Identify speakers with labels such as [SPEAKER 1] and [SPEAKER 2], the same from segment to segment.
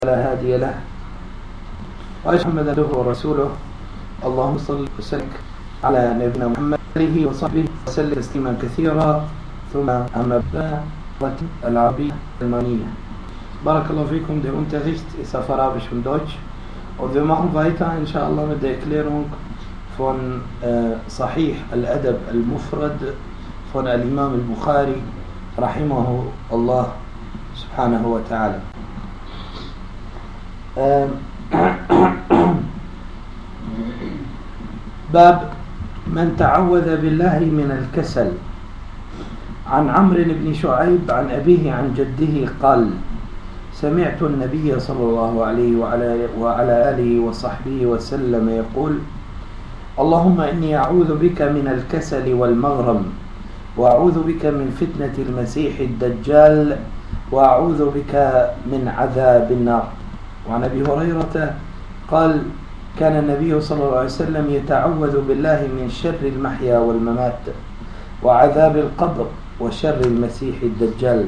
[SPEAKER 1] لا هادي له، وأشهد أن محمدا عبده ورسوله. اللهم صل وسلم على نبينا محمد وآله وصحبه وسلم تسليما كثيرا. ثم أما بعد العربية المانية. Barakallahu fikum, der Unterricht ist auf Arabisch und Deutsch und wir machen weiter inshallah mit der Erklärung von Sahih al-Adab al-Mufrad von al-Imam al-Bukhari rahimahu Allah subhanahu wa ta'ala. باب من تعوذ بالله من الكسل. عن عمرو بن شعيب عن أبيه عن جده قال: سمعت النبي صلى الله عليه وعلى آله وصحبه وسلم يقول: اللهم إني أعوذ بك من الكسل والمغرم، وأعوذ بك من فتنة المسيح الدجال، وأعوذ بك من عذاب النار. وعن أبي هريرة قال: كان النبي صلى الله عليه وسلم يتعوذ بالله من شر المحيا والممات، وعذاب القبر، وشر المسيح الدجال.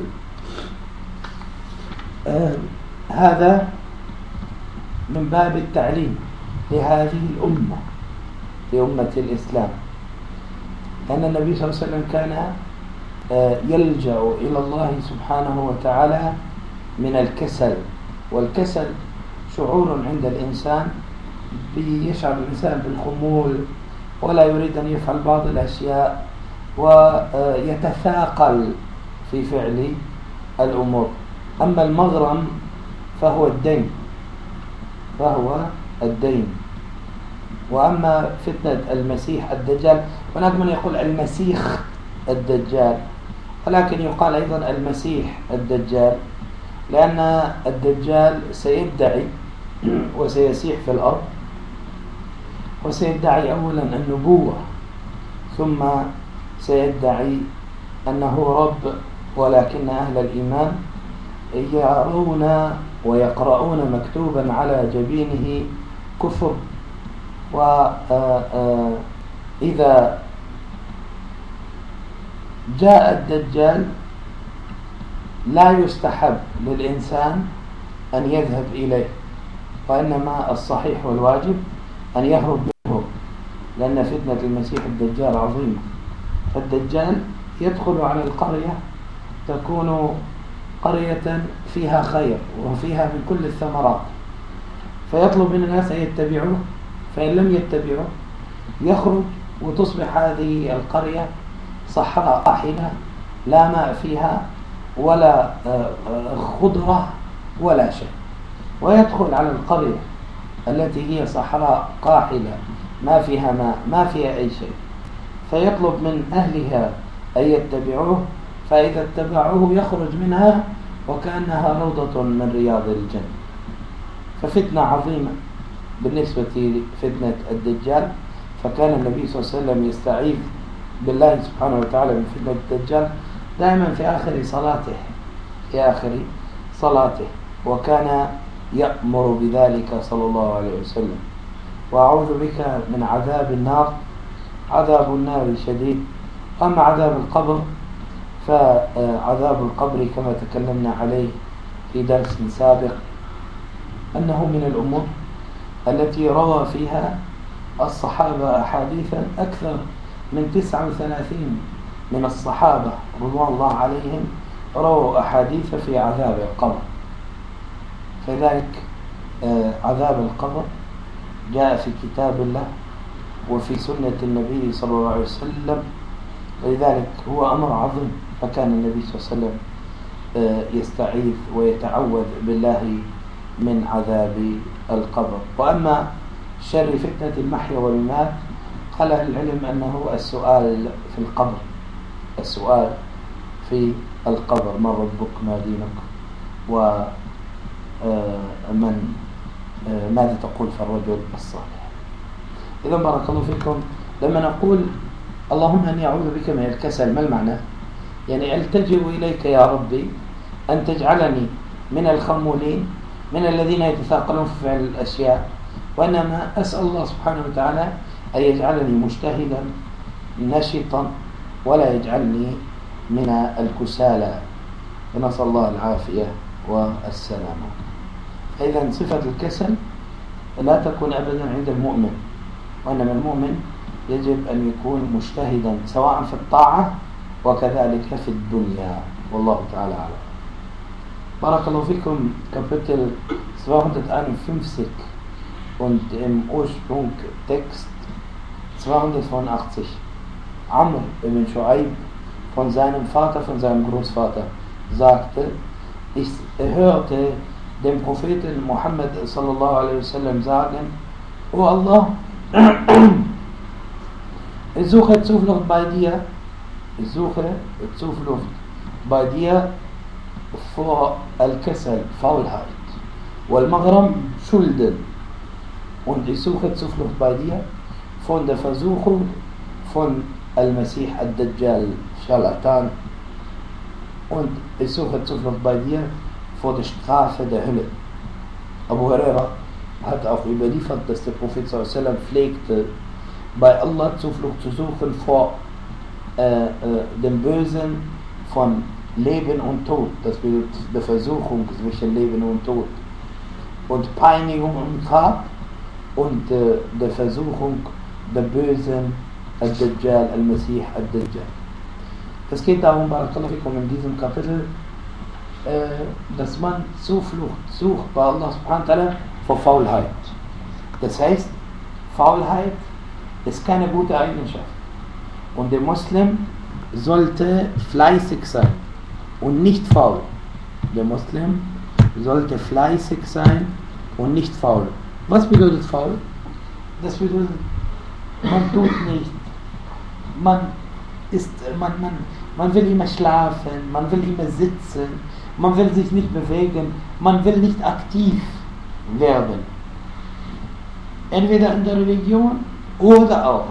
[SPEAKER 1] هذا من باب التعليم لهذه الأمة، لأمة الإسلام، أن النبي صلى الله عليه وسلم كان يلجأ إلى الله سبحانه وتعالى من الكسل. والكسل شعور عند الإنسان يشعر الإنسان بالخمول ولا يريد أن يفعل بعض الأشياء ويتثاقل في فعل الأمور. أما المغرم فهو الدين. وأما فتنة المسيح الدجال، هناك من يقول المسيح الدجال، ولكن يقال أيضا المسيح الدجال، لأن الدجال سيدعي وسيسيح في الأرض، وسيدعي أولا النبوة، ثم سيدعي أنه رب، ولكن أهل الإيمان يرون ويقرؤون مكتوبا على جبينه كفر. وإذا جاء الدجال لا يستحب للإنسان أن يذهب إليه، وإنما الصحيح والواجب أن يهرب منه، لأن فتنة المسيح الدجال عظيمة. فالدجال يدخل على القرية، تكون قرية فيها خير وفيها من كل الثمرات، فيطلب من الناس أن يتبعوه، فإن لم يتبعوه يخرج وتصبح هذه القرية صحراء قاحلة، لا ماء فيها ولا خضرة ولا شيء، ويدخل على القرية التي هي صحراء قاحلة ما فيها ماء، ما فيها أي شيء، فيطلب من أهلها أن يتبعوه، فإذا اتبعوه يخرج منها وكأنها روضة من رياض الجنة. ففتنة عظيمة بالنسبة لفتنة الدجال. فكان النبي صلى الله عليه وسلم يستعيذ بالله سبحانه وتعالى من فتنة الدجال دائما في آخر صلاته، وكان يأمر بذلك صلى الله عليه وسلم. وأعوذ بك من عذاب النار، عذاب النار شديد. أما عذاب القبر فعذاب القبر كما تكلمنا عليه في درس سابق أنه من الأمور التي روى فيها الصحابة أحاديثا. أكثر من 39 من الصحابة رضوان الله عليهم رووا أحاديث في عذاب القبر. فذلك عذاب القبر جاء في كتاب الله وفي سنة النبي صلى الله عليه وسلم، ولذلك هو أمر عظيم. فكان النبي صلى الله عليه وسلم يستعيذ ويتعوذ بالله من عذاب القبر. وأما شر فتنة المحيا والممات، قال أهل العلم أنه السؤال في القبر، ما ربك، ما دينك، ومن ماذا تقول في الرجل الصالح. إذا بارك الله فيكم، لما نقول اللهم أني أعوذ بك من الكسل، ما المعنى؟ يعني ألتجئ إليك يا ربي أن تجعلني من الخمولين، من الذين يتثاقلون في فعل الأشياء، وإنما أسأل الله سبحانه وتعالى أن يجعلني مجتهدا نشطا، ولا يجعلني من الكسالى، ونسأل الله العافية والسلامة. إذا صفة الكسل لا تكون أبدا عند المؤمن، وإنما المؤمن يجب أن يكون مجتهدا سواء في الطاعة وكذلك في الدنيا، والله تعالى أعلم. بارك الله فيكم. Kapitel 251 und im Ursprung Text 285. Amr ibn Shu'aib von seinem Vater, von seinem Großvater, sagte, ich hörte den Propheten Muhammad sallallahu alaihi wasallam sagen: O Allah, ich suche Zuflucht bei dir, vor Al-Kasal, Faulheit, Wal-Maghram, Schulden, und ich suche Zuflucht bei dir von der Versuchung von Al-Masih Ad-Dajjal, Scharlatan, und ich suche Zuflucht bei dir vor der Strafe der Hölle. Abu Huraira hat auch überliefert, dass der Prophet sallallahu alaihi wasallam pflegte, bei Allah Zuflucht zu suchen vor dem Bösen von Leben und Tod, das bedeutet der Versuchung zwischen Leben und Tod, und Peinigung im Grab, und der Versuchung der Bösen, Al-Dajjal, Al-Masih Al-Dajjal. Es geht darum, in diesem Kapitel, dass man Zuflucht sucht bei Allah subhanahu wa ta'ala vor Faulheit. Das heißt, Faulheit ist keine gute Eigenschaft. Und der Muslim sollte fleißig sein und nicht faul. Der Muslim sollte fleißig sein und nicht faul. Was bedeutet faul? Das bedeutet, man tut nicht, man will immer schlafen, man will immer sitzen, man will sich nicht bewegen, man will nicht aktiv werden. Entweder in der Religion oder auch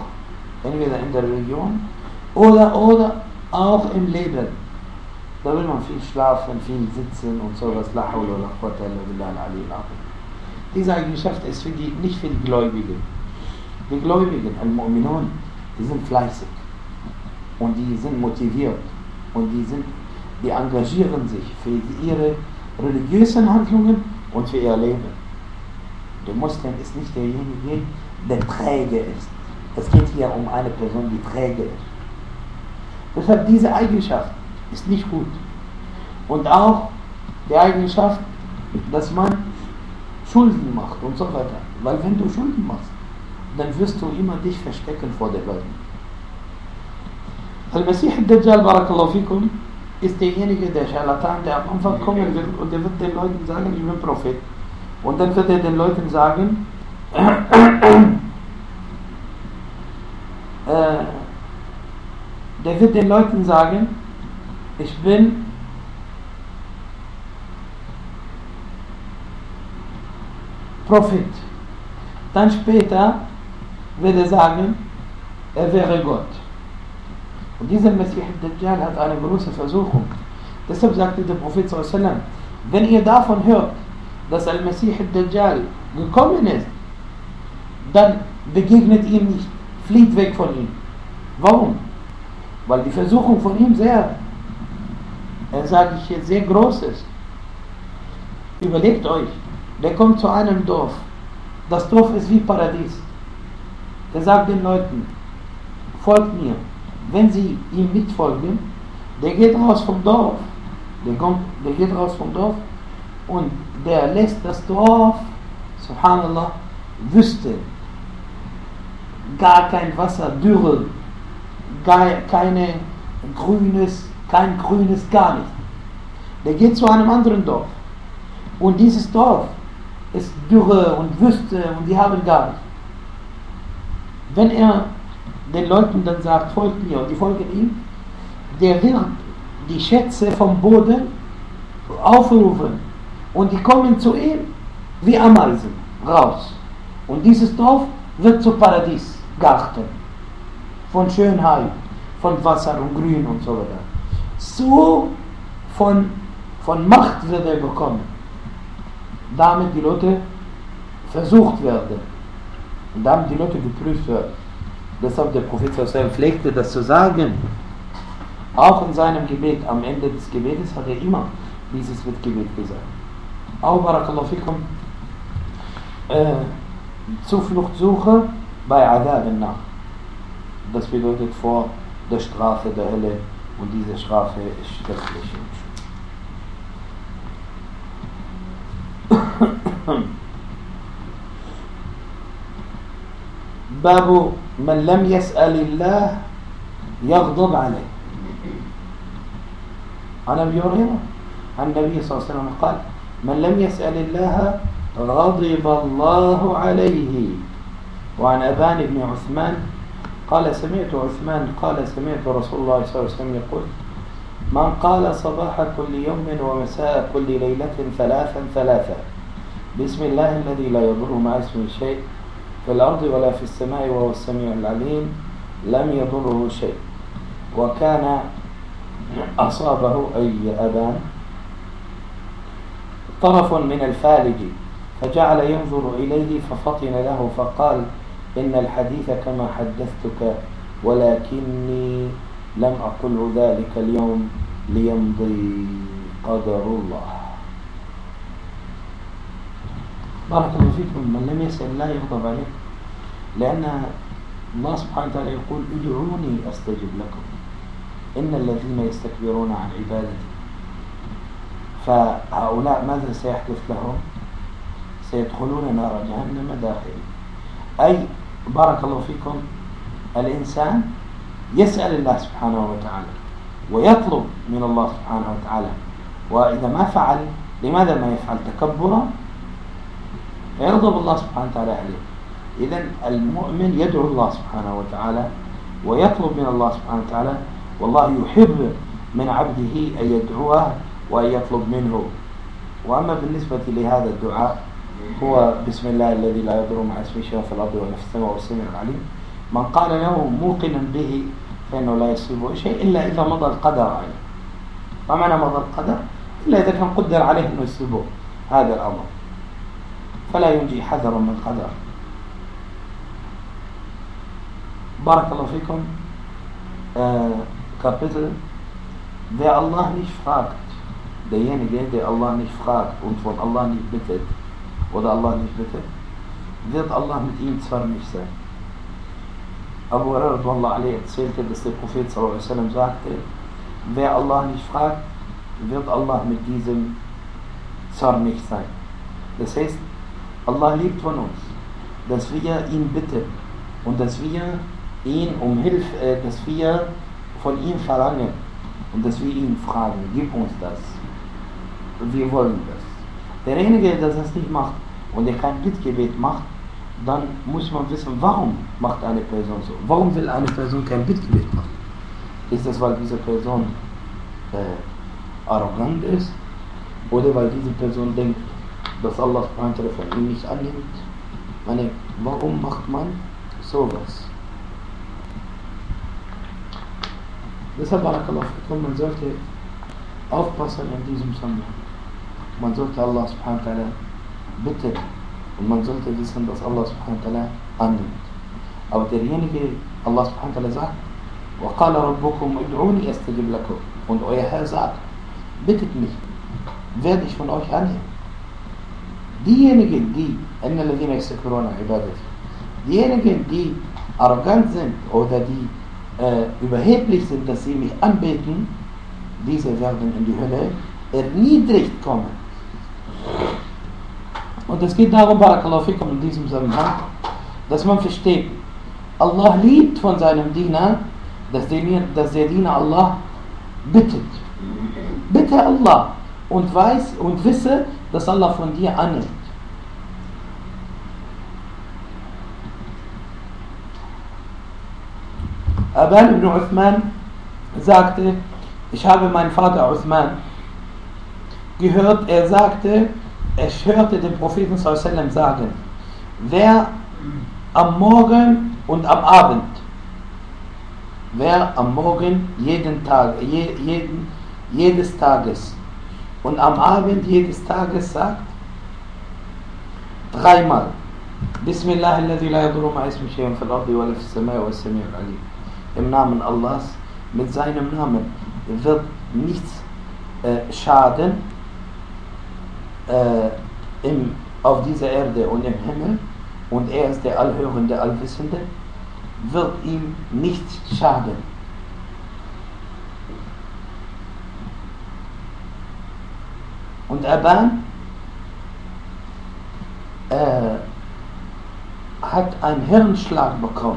[SPEAKER 1] im Leben. Da will man viel schlafen, viel sitzen und sowas. La hawla wa la quwwata illa billahi al-aliyyil azim. Diese Eigenschaft ist nicht für die Gläubigen. Die Gläubigen, Al-Mu'minun, die sind fleißig und die sind motiviert und die engagieren sich für ihre religiösen Handlungen und für ihr Leben. Der Muslim ist nicht derjenige, der träge ist. Es geht hier um eine Person, die träge ist. Deshalb diese Eigenschaft ist nicht gut. Und auch die Eigenschaft, dass man Schulden macht und so weiter. Weil wenn du Schulden machst, dann wirst du immer dich verstecken vor den Leuten. Al-Masih Ad-Dajjal, barakallahu fikum, ist derjenige, der Scharlatan, der am Anfang kommen wird und der wird den Leuten sagen, ich bin Prophet. Und dann wird er den Leuten sagen, ich bin Prophet. Dann später wird er sagen, er wäre Gott. Und dieser Masih Ad-Dajjal hat eine große Versuchung. Deshalb sagte der Prophet sallallahu alaihi wasallam, wenn ihr davon hört, dass Al-Masih Ad-Dajjal gekommen ist, dann begegnet ihm nicht, flieht weg von ihm. Warum? Weil die Versuchung von ihm sehr groß ist. Überlegt euch, der kommt zu einem Dorf. Das Dorf ist wie Paradies. Der sagt den Leuten, folgt mir. Wenn sie ihm mitfolgen, der geht raus vom Dorf. Der geht raus vom Dorf und der lässt das Dorf, subhanallah, Wüste. Gar kein Wasser, Dürre, kein Grünes, gar nicht. Der geht zu einem anderen Dorf. Und dieses Dorf ist Dürre und Wüste und die haben gar nicht. Wenn er den Leuten dann sagt, folgt mir, und die folgen ihm, der wird die Schätze vom Boden aufrufen und die kommen zu ihm wie Ameisen raus. Und dieses Dorf wird zu Paradiesgarten von Schönheit, von Wasser und Grün und so weiter. So von Macht wird er bekommen, damit die Leute versucht werden und damit die Leute geprüft werden. Deshalb der Prophet pflegte das zu sagen, auch in seinem Gebet, am Ende des Gebetes hat er immer dieses Gebet gesagt. Auch barakallahu fikum. Zuflucht suche bei Adab nach. Das bedeutet vor der Strafe der Hölle, und diese Strafe ist schrecklich. باب من لم يسأل الله يغضب عليه. عن أبي هريرة عن النبي صلى الله عليه وسلم قال: من لم يسأل الله غضب الله عليه. وعن أبان بن عثمان قال: سمعت عثمان قال: سمعت رسول الله صلى الله عليه وسلم يقول: من قال صباح كل يوم ومساء كل ليلة ثلاثا بسم الله الذي لا يضر مع اسمه شيء في الأرض ولا في السماء وهو السميع العليم لم يضره شيء. وكان أصابه أي أبان طرف من الفالج فجعل ينظر إليه ففطن له فقال: إن الحديث كما حدثتك ولكني لم أقل ذلك اليوم ليمضي قدر الله. بارك الله فيكم. من لم يسأل الله يغضب عليه، لأن الله سبحانه وتعالى يقول: ادعوني أستجب لكم إن الذين يستكبرون عن عبادتي. فهؤلاء ماذا سيحدث لهم؟ سيدخلون نار جهنم داخلين. أي بارك الله فيكم، الإنسان يسأل الله سبحانه وتعالى ويطلب من الله سبحانه وتعالى، وإذا ما فعل، لماذا ما يفعل؟ تكبرا، فيغضب الله سبحانه وتعالى عليه. إذن المؤمن يدعو الله سبحانه وتعالى ويطلب من الله سبحانه وتعالى، والله يحب من عبده أن يدعوه وأن يطلب منه. وأما بالنسبة لهذا الدعاء هو بسم الله الذي لا يضر مع اسمه شيء في الأرض ولا في السماء والسميع العليم. من قال له موقنا به فإنه لا يصيبه شيء إلا إذا مضى القدر عليه. ما معنى مضى القدر؟ إلا إذا كان قدر عليه أنه يصيبه هذا الأمر، فلا ينجي حذر من قدر. بارك الله فيكم. Kapitel: Wer Allah nicht fragt, derjenige, der Allah nicht fragt und von Allah nicht bittet oder Allah nicht bittet, wird Allah mit ihm zornig sein. Abu Hurairah erzählte, dass der Prophet sallallahu alaihi wasallam sagte: Wer Allah nicht fragt, wird Allah mit diesem zornig sein. Das heißt, Allah liebt von uns, dass wir ihn bitten und dass wir ihn um Hilfe, dass wir von ihm verlangen und dass wir ihn fragen: Gib uns das. Wir wollen das. Derjenige, der das nicht macht und der kein Bittgebet macht, dann muss man wissen, warum macht eine Person so? Warum will eine Person kein Bittgebet machen? Ist das, weil diese Person arrogant ist? Oder weil diese Person denkt, dass Allah von ihm nicht annimmt? Warum macht man sowas? Deshalb, barakallahu fikum, man sollte aufpassen in diesem Zusammenhang. Man sollte Allah subhanahu wa ta'ala bitten und man sollte wissen, dass Allah subhanahu wa ta'ala annimmt. Aber derjenige, Allah subhanahu wa ta'ala sagt: وَقَالَ رَبُّكُمْ اُدْعُونِي أَسْتَجِبْ لَكُمْ. Und euer Herr sagt: bittet mich, werde ich von euch annehmen. Diejenigen, die diejenigen, die arrogant sind oder die überheblich sind, dass sie mich anbeten, diese werden in die Hölle erniedrigt kommen. Und es geht darum, barakallahu fikum, in diesem Zusammenhang, dass man versteht, Allah liebt von seinem Diener, dass der Diener Allah bittet. Bitte Allah und weiß und wisse, dass Allah von dir annimmt. Aban ibn Uthman sagte: Ich habe meinen Vater Uthman gehört, er sagte, ich hörte den Propheten sallallahu alaihi wasallam sagen: Wer am Morgen und am Abend, wer am Morgen jeden Tag, jedes Tages und am Abend jedes Tages sagt, dreimal: Bismillah alladhi la yadurru ma'a ismihi shay'un fil ardi wa la fis samai wa as-sami'ul 'alim. Im Namen Allahs, mit seinem Namen wird nichts schaden auf dieser Erde und im Himmel und er ist der Allhörende, Allwissende, wird ihm nichts schaden. Und Aban hat einen Hirnschlag bekommen.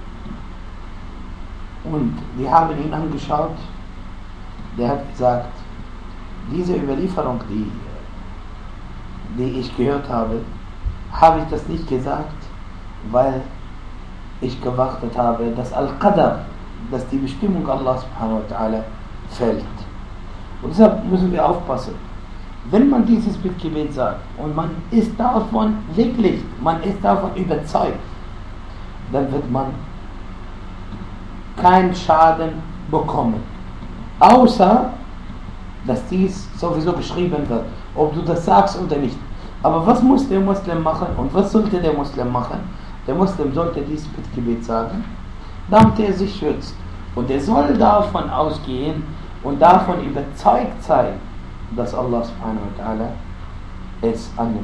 [SPEAKER 1] Und wir haben ihn angeschaut, der hat gesagt, diese Überlieferung, die ich gehört habe ich das nicht gesagt, weil ich gewartet habe, dass Al-Qadar, dass die Bestimmung Allah subhanahu wa ta'ala fällt. Und deshalb müssen wir aufpassen. Wenn man dieses Bittgebet sagt und man ist davon wirklich, man ist davon überzeugt, dann wird man keinen Schaden bekommen. Außer, dass dies sowieso beschrieben wird, ob du das sagst oder nicht. Aber was muss der Muslim machen und was sollte der Muslim machen? Der Muslim sollte dieses Bittgebet sagen, damit er sich schützt. Und er soll davon ausgehen und davon überzeugt sein, dass Allah subhanahu wa ta'ala es annimmt.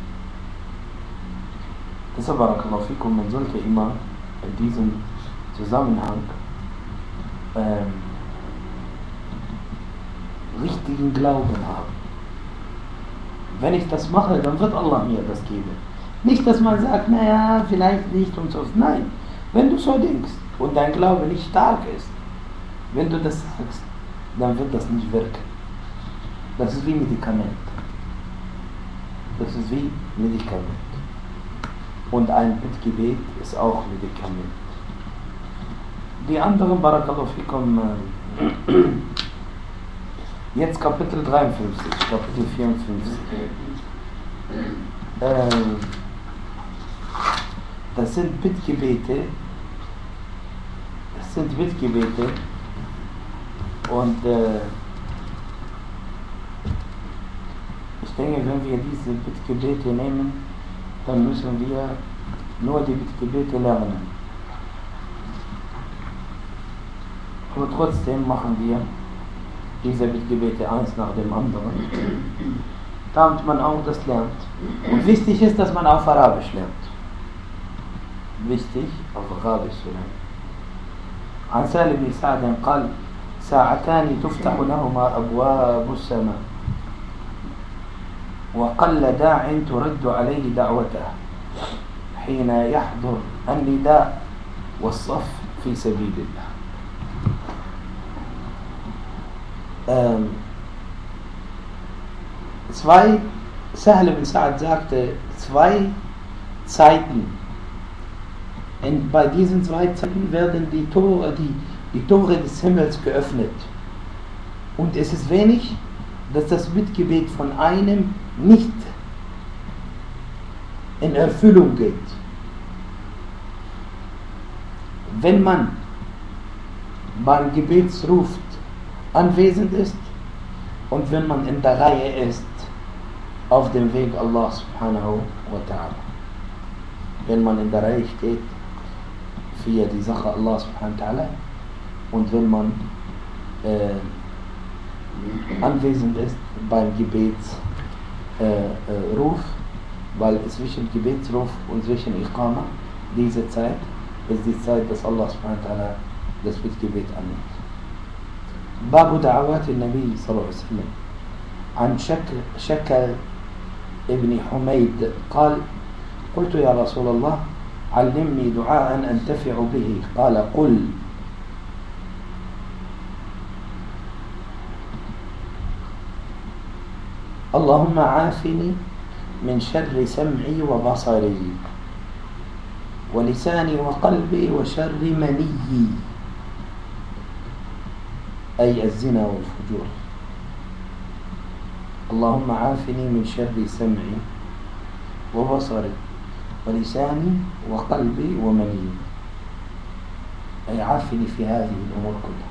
[SPEAKER 1] Deshalb, barakallahu fikum, man sollte immer in diesem Zusammenhang richtigen Glauben haben. Wenn ich das mache, dann wird Allah mir das geben. Nicht, dass man sagt, naja, vielleicht nicht und so. Nein, wenn du so denkst und dein Glaube nicht stark ist, wenn du das sagst, dann wird das nicht wirken. Das ist wie Medikament. Das ist wie Medikament. Und ein Bittgebet ist auch Medikament. Die anderen, barakallahu fikum, jetzt Kapitel 53, Kapitel 54. Das sind Bittgebete. Und ich denke, wenn wir diese Bittgebete nehmen, dann müssen wir nur die Bittgebete lernen. Aber trotzdem machen wir diese Bittgebete eins nach dem anderen, damit man auch das lernt. Und wichtig ist, dass man auf Arabisch lernt. Wichtig, auf Arabisch zu lernen. عن سالم بن سعد قال: ساعتان تفتح لهما أبواب السماء وقل داع ترد عليه دعوته حين يحضر النداء والصف في سبيل الله. Sahl ibn Sa'd sagte, 2 Zeiten. Und bei diesen 2 Zeiten werden die Tore des Himmels geöffnet. Und es ist wenig, dass das Bittgebet von einem nicht in Erfüllung geht. Wenn man beim Gebetsruf anwesend ist und wenn man in der Reihe ist auf dem Weg Allah subhanahu wa ta'ala. Wenn man in der Reihe steht für die Sache Allah subhanahu wa ta'ala und wenn man anwesend ist beim Gebetsruf, weil zwischen Gebetsruf und zwischen Iqama, diese Zeit ist die Zeit, dass Allah subhanahu wa ta'ala das Bittgebet annimmt. باب دعوات النبي صلى الله عليه وسلم عن شكل ابن حميد قال: قلت يا رسول الله علمني دعاء أنتفع به. قال: قل: اللهم عافني من شر سمعي وبصري ولساني وقلبي وشر منيي، أي الزنا والفجور. اللهم عافني من شر سمعي وبصري ولساني وقلبي ومني، أي عافني في هذه الأمور كلها.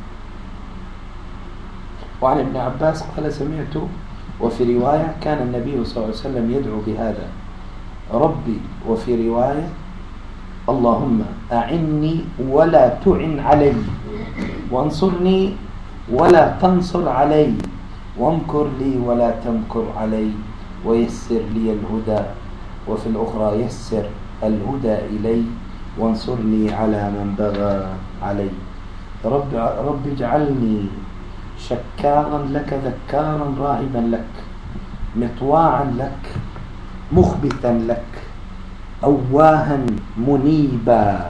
[SPEAKER 1] وعن ابن عباس قال: سمعت وفي رواية كان النبي صلى الله عليه وسلم يدعو بهذا: ربي، وفي رواية: اللهم أعني ولا تعن علي، وانصرني ولا تنصر علي، وامكر لي ولا تمكر علي، ويسر لي الهدى وفي الأخرى يسر الهدى إلي وانصرني على من بغى علي. رب اجعلني شكارا لك ذكارا راهبا لك مطواعا لك مخبتا لك أواها منيبا.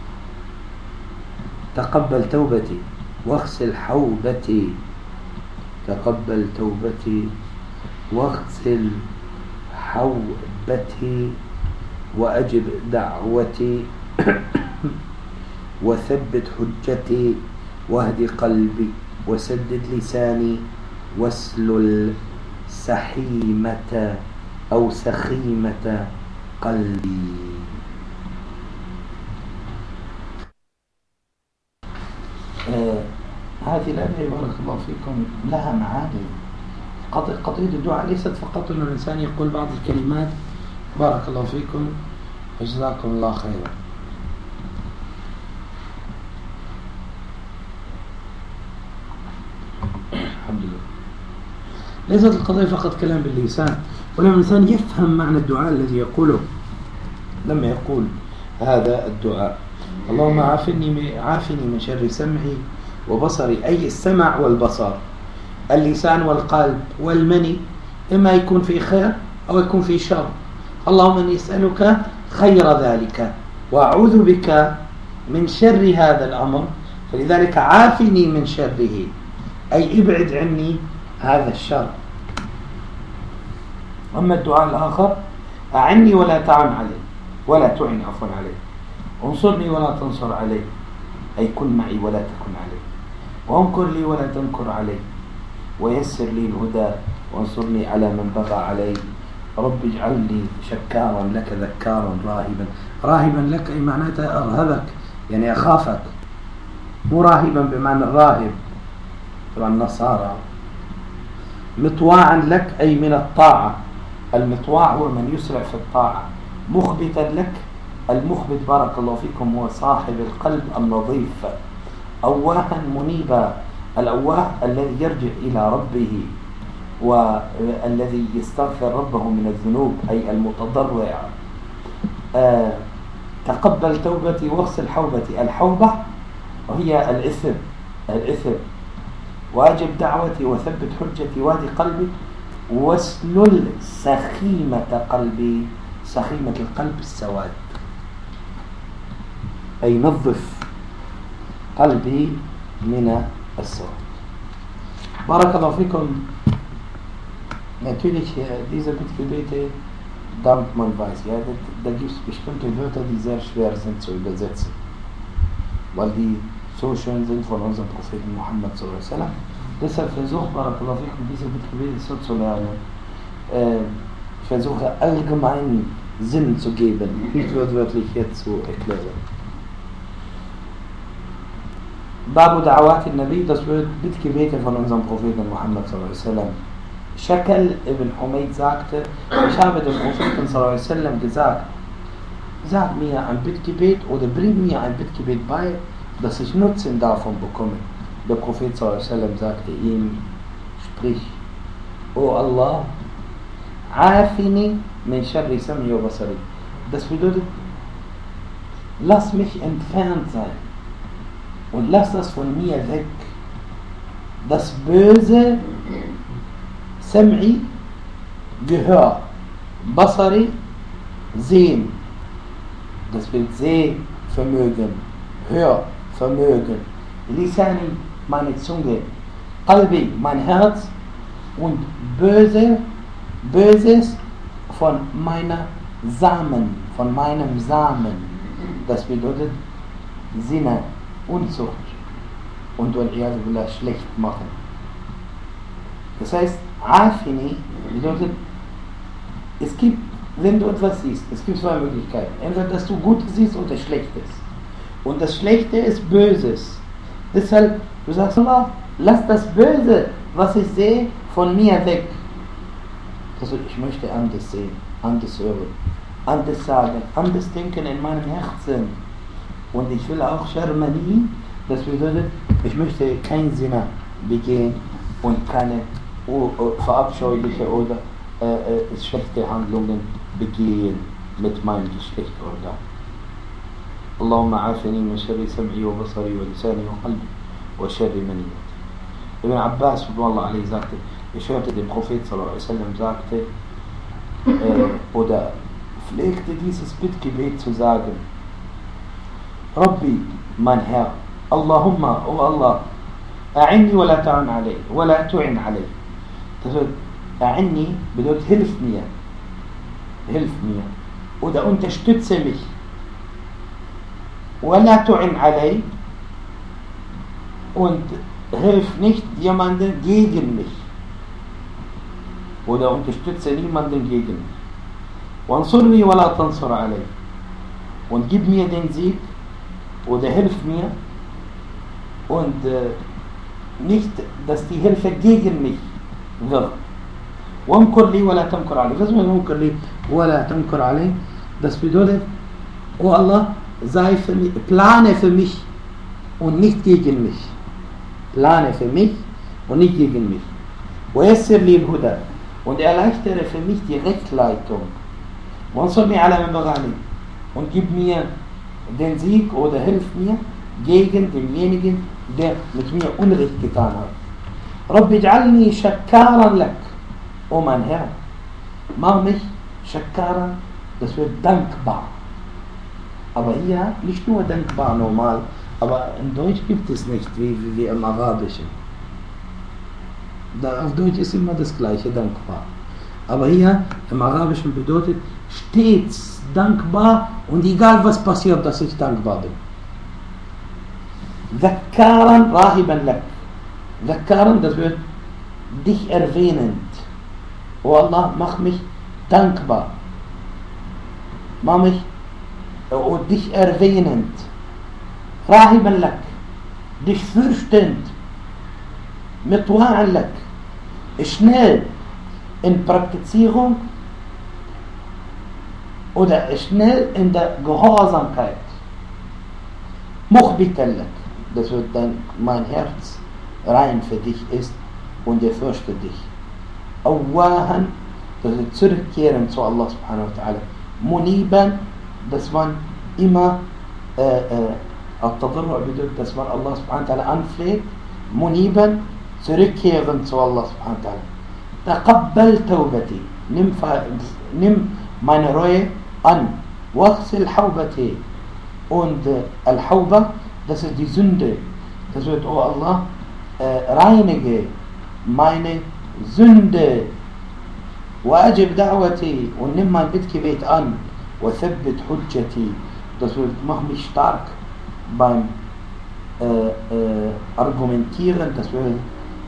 [SPEAKER 1] تقبل توبتي واغسل حوبتي، تقبل توبتي واغسل حوبتي وأجب دعوتي وثبت حجتي واهدي قلبي وسدد لساني واسلل سحيمة أو سخيمة قلبي. هذه الآية بارك الله فيكم لها معاني. قضية الدعاء ليست فقط أن الإنسان يقول بعض الكلمات. بارك الله فيكم وجزاكم الله خيرا. الحمد لله. ليست القضية فقط كلام باللسان، ولما الإنسان يفهم معنى الدعاء الذي يقوله. لما يقول هذا الدعاء اللهم عافني من شر سمعي وبصري، أي السمع والبصر، اللسان والقلب والمني، إما يكون في خير أو يكون في شر. اللهم إني أسألك خير ذلك وأعوذ بك من شر هذا الأمر، فلذلك عافني من شره، أي ابعد عني هذا الشر. أما الدعاء الآخر أعني ولا تعن علي، ولا تعن عفوا علي، انصرني ولا تنصر علي، أي كن معي ولا تكن علي، وانكر لي ولا تنكر علي، ويسر لي الهدى وانصرني على من بغى علي. رب اجعلني شكارا لك ذكارا راهبا لك، أي معناتها أرهبك، يعني أخافك، مو راهبا بمعنى الراهب طبعا النصارى. مطواعا لك أي من الطاعة، المطواع هو من يسرع في الطاعة. مخبتا لك، المخبت بارك الله فيكم هو صاحب القلب النظيف. أواها منيبا، الأواه الذي يرجع إلى ربه والذي يستغفر ربه من الذنوب، أي المتضرع. تقبل توبتي واغسل حوبتي، الحوبة وهي الإثم، واجب دعوتي وثبت حجتي وادي قلبي واسلل سخيمة قلبي، سخيمة القلب السواد، أي نظف قلبي من السواد. بارك الله فيكم. Natürlich, diese Bittgebete damit man weiß, ja, da gibt es bestimmte Wörter, die sehr schwer sind zu übersetzen, weil die so schön sind von unserem Propheten Muhammad sallallahu alaihi wasallam. Deshalb versucht Barakallahu fikum diese Bittgebete so zu lernen. Ich versuche allgemeinen Sinn zu geben, nicht wörtlich jetzt zu erklären. Babu Da'awat al-Nabi, das wird Bittgebete von unserem Propheten Muhammad sallallahu alaihi wasallam. Shakal ibn Humayd sagte, ich habe dem Propheten sallallahu alaihi wasallam gesagt, sag mir ein Bittgebet oder bring mir ein Bittgebet bei, dass ich Nutzen davon bekomme. Der Prophet sallallahu alaihi wasallam sagte ihm, sprich, O Allah, afini min sharri sam'i wa basari. Das bedeutet, lass mich entfernt sein und lass das von mir weg. Das Böse, Sam'i, Gehör, Basari, Sehen, das wird Sehvermögen, Hörvermögen, Lisani, meine Zunge, Qalbi, mein Herz und Böses von meinem Samen, das bedeutet Sinne, Unzucht und schlecht machen. Das heißt, Afini bedeutet, es gibt, wenn du etwas siehst, es gibt zwei Möglichkeiten. Entweder, dass du Gutes siehst oder Schlechtes. Und das Schlechte ist Böses. Deshalb, du sagst Allah, lass das Böse, was ich sehe, von mir weg. Also ich möchte anders sehen, anders hören, anders sagen, anders denken in meinem Herzen. Und ich will auch Sharmani, das bedeutet, ich möchte kein Sinne begehen und keine verabscheuliche oder schlechte Handlungen begehen mit meinem Geschlechtsorgan. Allahumma afini min sharri sam'i wa basari wa lisani wa qalbi wa sharri maniyati. Ibn Abbas sagte, ich hörte den Prophet sallallahu alaihi wasallam sagte, oder pflegte dieses Bittgebet zu sagen: Rabbi, mein Herr, Allahumma, oh Allah, a'inni wa la ta'in alay, wa la tu'in alay. Das wird, a'inni bedeutet hilf mir, oder unterstütze mich. Wa la tu'in alay, und hilf nicht jemanden gegen mich. Oder unterstütze niemanden gegen mich. Wansurni wa la tansur alay. Und gib mir den Sieg oder hilf mir und nicht, dass die Hilfe gegen mich wird. Wamkur li wa la tamkur alay. Was meint wamkur li wa la tamkur alay? Das bedeutet, oh Allah, sei für mich, plane für mich und nicht gegen mich. Plane für mich und nicht gegen mich. Wayassir li al-huda. Und erleichtere für mich die Rechtleitung. Wansurni ala man baghani. Und gib mir den Sieg oder hilf mir gegen denjenigen, der mit mir Unrecht getan hat. Rabbi ij'alni shakkaran lak. O mein Herr, mach mich shakkaran, das wird dankbar. Aber hier nicht nur dankbar normal, aber in Deutsch gibt es nicht wie im Arabischen. Auf Deutsch ist immer das gleiche, dankbar. Aber hier im Arabischen bedeutet stets dankbar und egal was passiert, dass ich dankbar bin. Zakkaran rahiban lak. Zakkaran, das wird dich erwähnend. Oh Allah, mach mich dankbar. Mach mich dich erwähnend. Rahiban lak. Dich fürchtend. Mitwa'an lak. Schnell in Praktizierung oder schnell in der Gehorsamkeit. Mukhbitan lak. Das wird dann mein Herz rein für dich ist und er fürchtet dich. Awwahan, das ist zurückkehren zu Allah subhanahu wa ta'ala. Muniban, dass man immer Al-Tadarru' bedeutet, dass man Allah subhanahu wa ta'ala anfleht. Muniban, zurückkehren zu Allah subhanahu wa ta'ala. Taqabbal tawbati, nimm meine Reue an. Waghsil hawbati, und Al-Hawba, das ist die Sünde. Das wird, oh Allah, reinige meine Sünde. Wajib da'wati, und nimm mein Bittgebet an. Wa thabbit hujjati, das wird, mach mich stark beim Argumentieren, das wird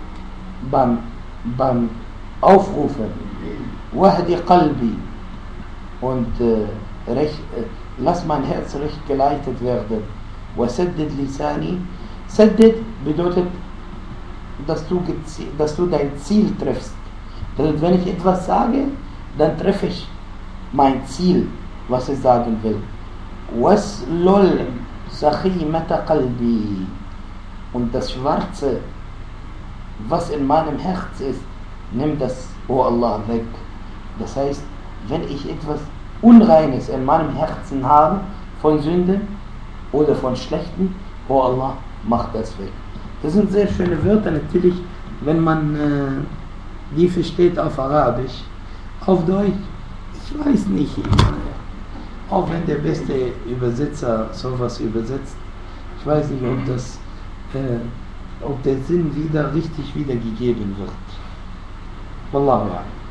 [SPEAKER 1] beim Aufrufen. Wahdi qalbi, und lass mein Herz recht geleitet werden. Wasaddid lisani, saddid bedeutet, dass du dein Ziel triffst. Denn wenn ich etwas sage, dann treffe ich mein Ziel, was ich sagen will. Waslul sakhimata qalbi, und das Schwarze, was in meinem Herz ist, nimm das, oh Allah, weg. Das heißt, wenn ich etwas Unreines in meinem Herzen habe, von Sünden oder von Schlechten, oh Allah, mach das weg. Das sind sehr schöne Wörter, natürlich, wenn man die versteht auf Arabisch. Auf Deutsch, ich weiß nicht, auch wenn der beste Übersetzer sowas übersetzt, ich weiß nicht, ob der Sinn wieder richtig wiedergegeben wird. Wallahu a'lam.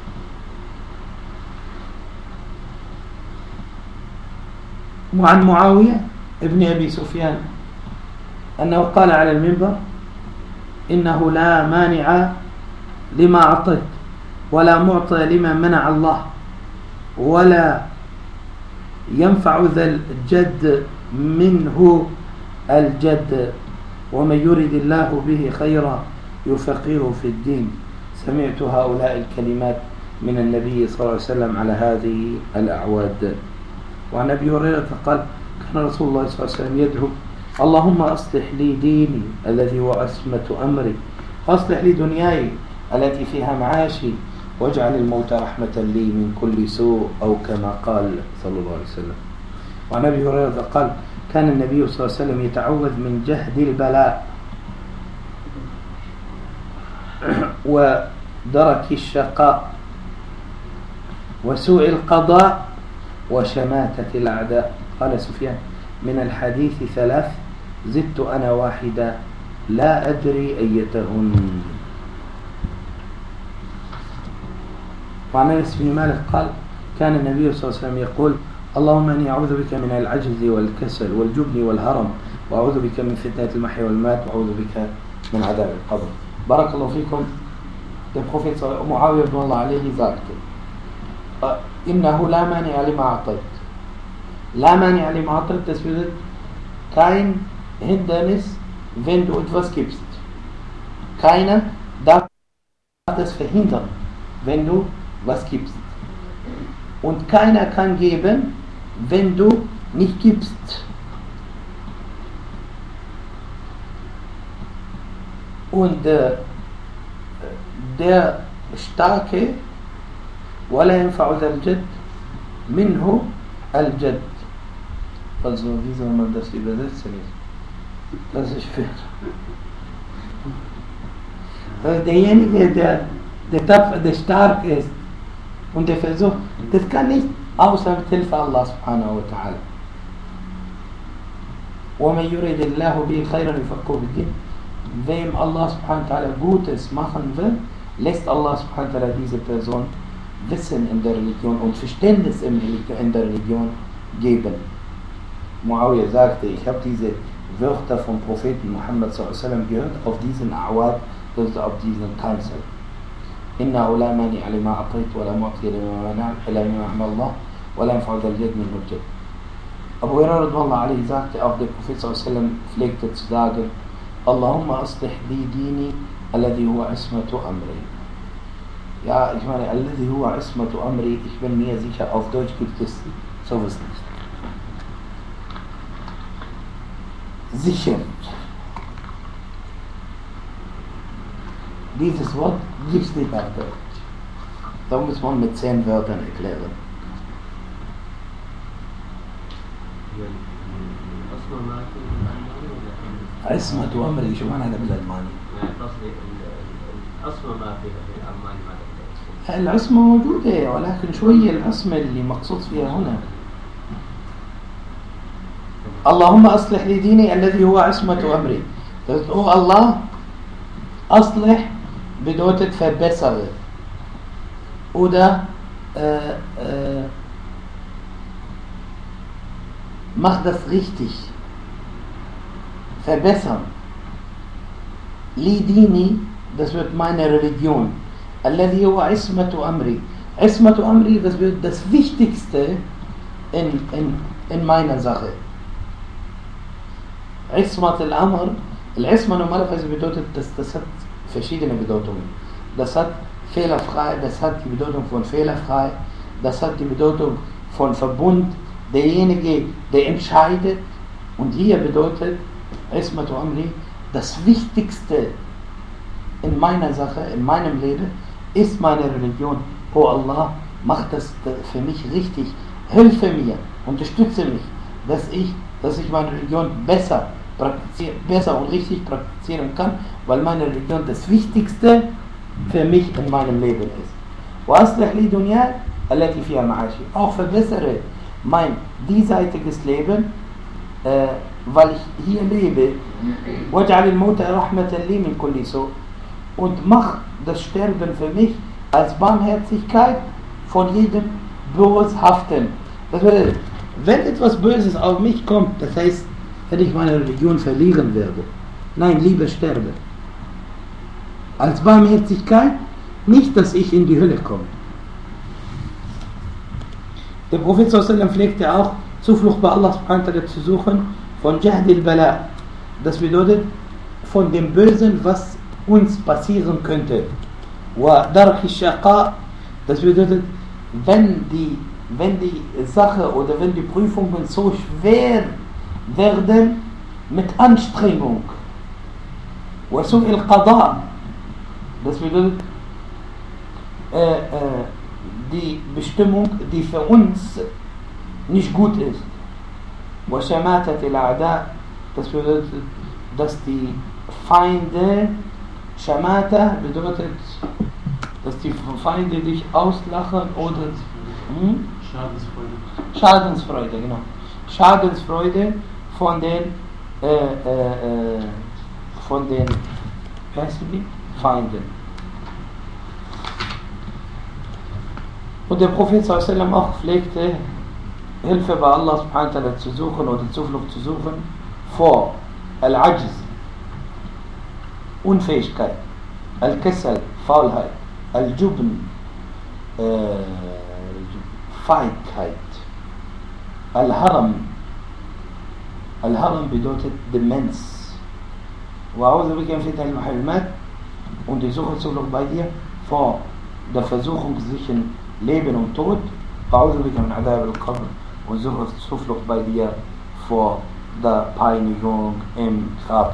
[SPEAKER 1] وعن معاوية ابن أبي سفيان أنه قال على المنبر: إنه لا مانع لما أعطيت ولا معطى لما منع الله ولا ينفع ذا الجد منه الجد ومن يرد الله به خيرا يفقهه في الدين. سمعت هؤلاء الكلمات من النبي صلى الله عليه وسلم على هذه الأعواد. وعن أبي هريرة قال: كان رسول الله صلى الله عليه وسلم يدعو: اللهم أصلح لي ديني الذي هو عصمة أمري، أصلح لي دنياي التي فيها معاشي، واجعل الموت رحمة لي من كل سوء أو كما قال صلى الله عليه وسلم. وعن أبي هريرة قال كان النبي صلى الله عليه وسلم يتعوذ من جهد البلاء ودرك الشقاء وسوء القضاء وشماتة الأعداء. قال سفيان من الحديث 3 زدت أنا واحدة لا أدري أيتهن. وعن أنس بن مالك قال كان النبي صلى الله عليه وسلم يقول اللهم إني أعوذ بك من العجز والكسل والجبن والهرم وأعوذ بك من فتنة المحيا والمات وأعوذ بك من عذاب القبر. بارك الله فيكم. Der Prophet Muawiyah radhiyallahu anhu sagte innahu la mani'a lima a'tayt. La mani'a lima a'tayt, das bedeutet kein Hindernis, wenn du etwas gibst. Keiner darf das verhindern, wenn du was gibst. Und keiner kann geben, wenn du nicht gibst. Und der Starke ولا ينفع ذا الجد منه الجد. Also wie soll man das übersetzen? Das ist schwer. Also derjenige, der stark ist und der versucht, das kann nicht außer mit Hilfe Allah subhanahu wa ta'ala. وَمَنْ يُرِدِ اللَّهُ بِهِ خَيْرًا يُفَقِّهُهُ فِي الدِّينِ. Wem Allah subhanahu wa ta'ala Gutes machen will, lässt Allah subhanahu wa ta'ala diese Person Wissen in der Religion und Verständnis in der Religion geben. Muawiyah sagte, ich habe diese Wörter vom Propheten Muhammad sallallahu alaihi wasallam gehört auf diesen Awad, also auf diesen Kanzel. Inna la mani alima a'tayt wa la mu'ti lima mana' illa ma Allah wa la yanfa'u dhal jad min al-jad. Abu Hurairah radhiyallahu anhu sagte, auch der Prophet sallallahu alaihi wasallam pflegte zu sagen, Allahumma aslih li dini alladhi huwa ismatu amri. Ja, ich meine, alladhi huwa ismatu amri, ich bin mir sicher, auf Deutsch gibt es sowas nicht. Sicher. Dieses Wort gibt es nicht auf Deutsch. Da muss man mit 10 Wörtern erklären. اسمة أمري شو معنى هذا بالألماني؟
[SPEAKER 2] العصمة ما فيها في الألماني ماذا؟
[SPEAKER 1] العصمة موجودة ولكن شو هي العصمة اللي مقصود فيها هنا؟ اللهم أصلح لي ديني الذي هو عصمة أمري. Oh Allah, أصلح bedeutet verbessere oder mach das richtig. Verbessern. Li dini, das wird meine Religion. Alladhi huwa ismatu amri. Ismatu amri, das wird das Wichtigste in meiner Sache. Ismat al-Amr. Al-Isma normalerweise bedeutet, das hat verschiedene Bedeutungen. Das hat fehlerfrei, das hat die Bedeutung von fehlerfrei, das hat die Bedeutung von Verbund, derjenige, der entscheidet. Und hier bedeutet Ismatu Amri, das Wichtigste in meiner Sache, in meinem Leben, ist meine Religion. Oh Allah, mach das für mich richtig. Hilfe mir, unterstütze mich, dass ich meine Religion besser und richtig praktizieren kann, weil meine Religion das Wichtigste für mich in meinem Leben ist. وَأَصْلِحْ لِي دُنْيَا الَّتِي فِيهَا مَعَاشِي. Auch verbessere mein diesseitiges Leben, weil ich hier lebe. وَاجْعَلِ الْمَوْتَ رَحْمَةً لِي مِنْ كُلِّ سُوءٍ. Und mach das Sterben für mich als Barmherzigkeit von jedem Boshaften. Das bedeutet, wenn etwas Böses auf mich kommt, das heißt, wenn ich meine Religion verlieren werde, nein, lieber sterbe. Als Barmherzigkeit, nicht, dass ich in die Hölle komme. Der Prophet sallallahu alaihi wasallam pflegte auch, Zuflucht bei Allah subhanahu wa ta'ala zu suchen, von Jahd al-Bala. Das bedeutet, von dem Bösen, was uns passieren könnte. Wa dark al-Shaqa, das bedeutet, wenn die Sache oder wenn die Prüfungen so schwer werden mit Anstrengung. Wa su' al-Qada, das bedeutet, die Bestimmung, die für uns nicht gut ist. وَشَمَاتَةِ الْأَعْدَاءِ, das bedeutet, dass die Feinde, Shamata bedeutet, dass die Feinde dich auslachen oder Schadensfreude, genau. Schadensfreude von den wie heißen die? Feinden. Und der Prophet sallallahu auch pflegte, Hilfe bei Allah subhanahu wa ta'ala zu suchen oder Zuflucht zu suchen vor Al-Ajz, Unfähigkeit, Al-Kassal, Faulheit, Al-Jubn, Feigheit, Al-Haram. Al-Haram bedeutet Demenz. وأعوذ بك من فتن المحرمات, und ich suche Zuflucht bei dir vor der Versuchung zwischen Leben und Tod. وأعوذ بك من عذاب القبر, und suche Zuflucht bei dir vor der Peinigung im Grab.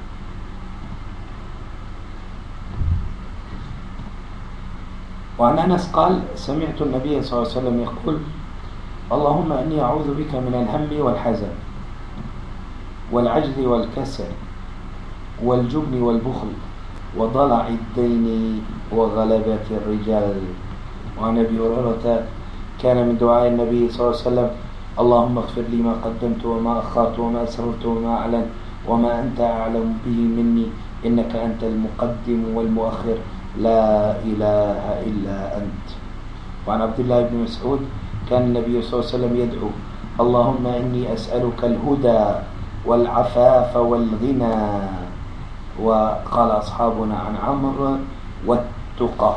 [SPEAKER 1] وعن أنس قال سمعت النبي صلى الله عليه وسلم يقول اللهم إني أعوذ بك من الهم والحزن والعجز والكسل والجبن والبخل وضلع الدين وغلبة الرجال. وعن أبي هريرة كان من دعاء النبي صلى الله عليه وسلم اللهم اغفر لي ما قدمت وما أخرت وما أسررت وما أعلنت وما أنت أعلم به مني إنك أنت المقدم والمؤخر لا إله إلا أنت. وعن عبد الله بن مسعود كان النبي صلى الله عليه وسلم يدعو اللهم إني أسألك الهدى والعفاف والغنى. وقال أصحابنا عن عمرو والتقى.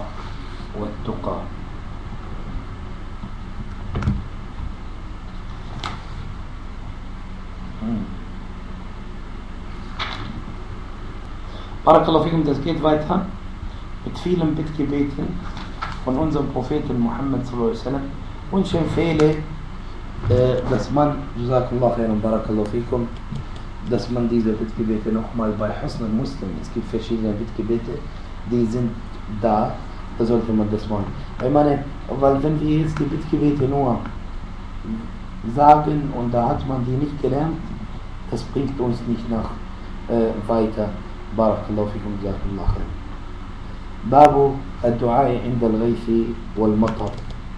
[SPEAKER 1] Barakallahu fikum, das geht weiter mit vielen Bittgebeten von unserem Propheten Muhammad sallallahu alaihi wasallam, und ich empfehle, dass man, Jazakallahu khairan, Barakallahu fikum, dass man diese Bittgebete nochmal bei Husn al-Muslim, es gibt verschiedene Bittgebete, die sind da sollte man das machen. Ich meine, weil wenn wir jetzt die Bittgebete nur sagen und da hat man die nicht gelernt, das bringt uns nicht nach weiter. Barakallahu fikum, Jazakallahu khairan. باب الدعاء عند الغيث والمطر.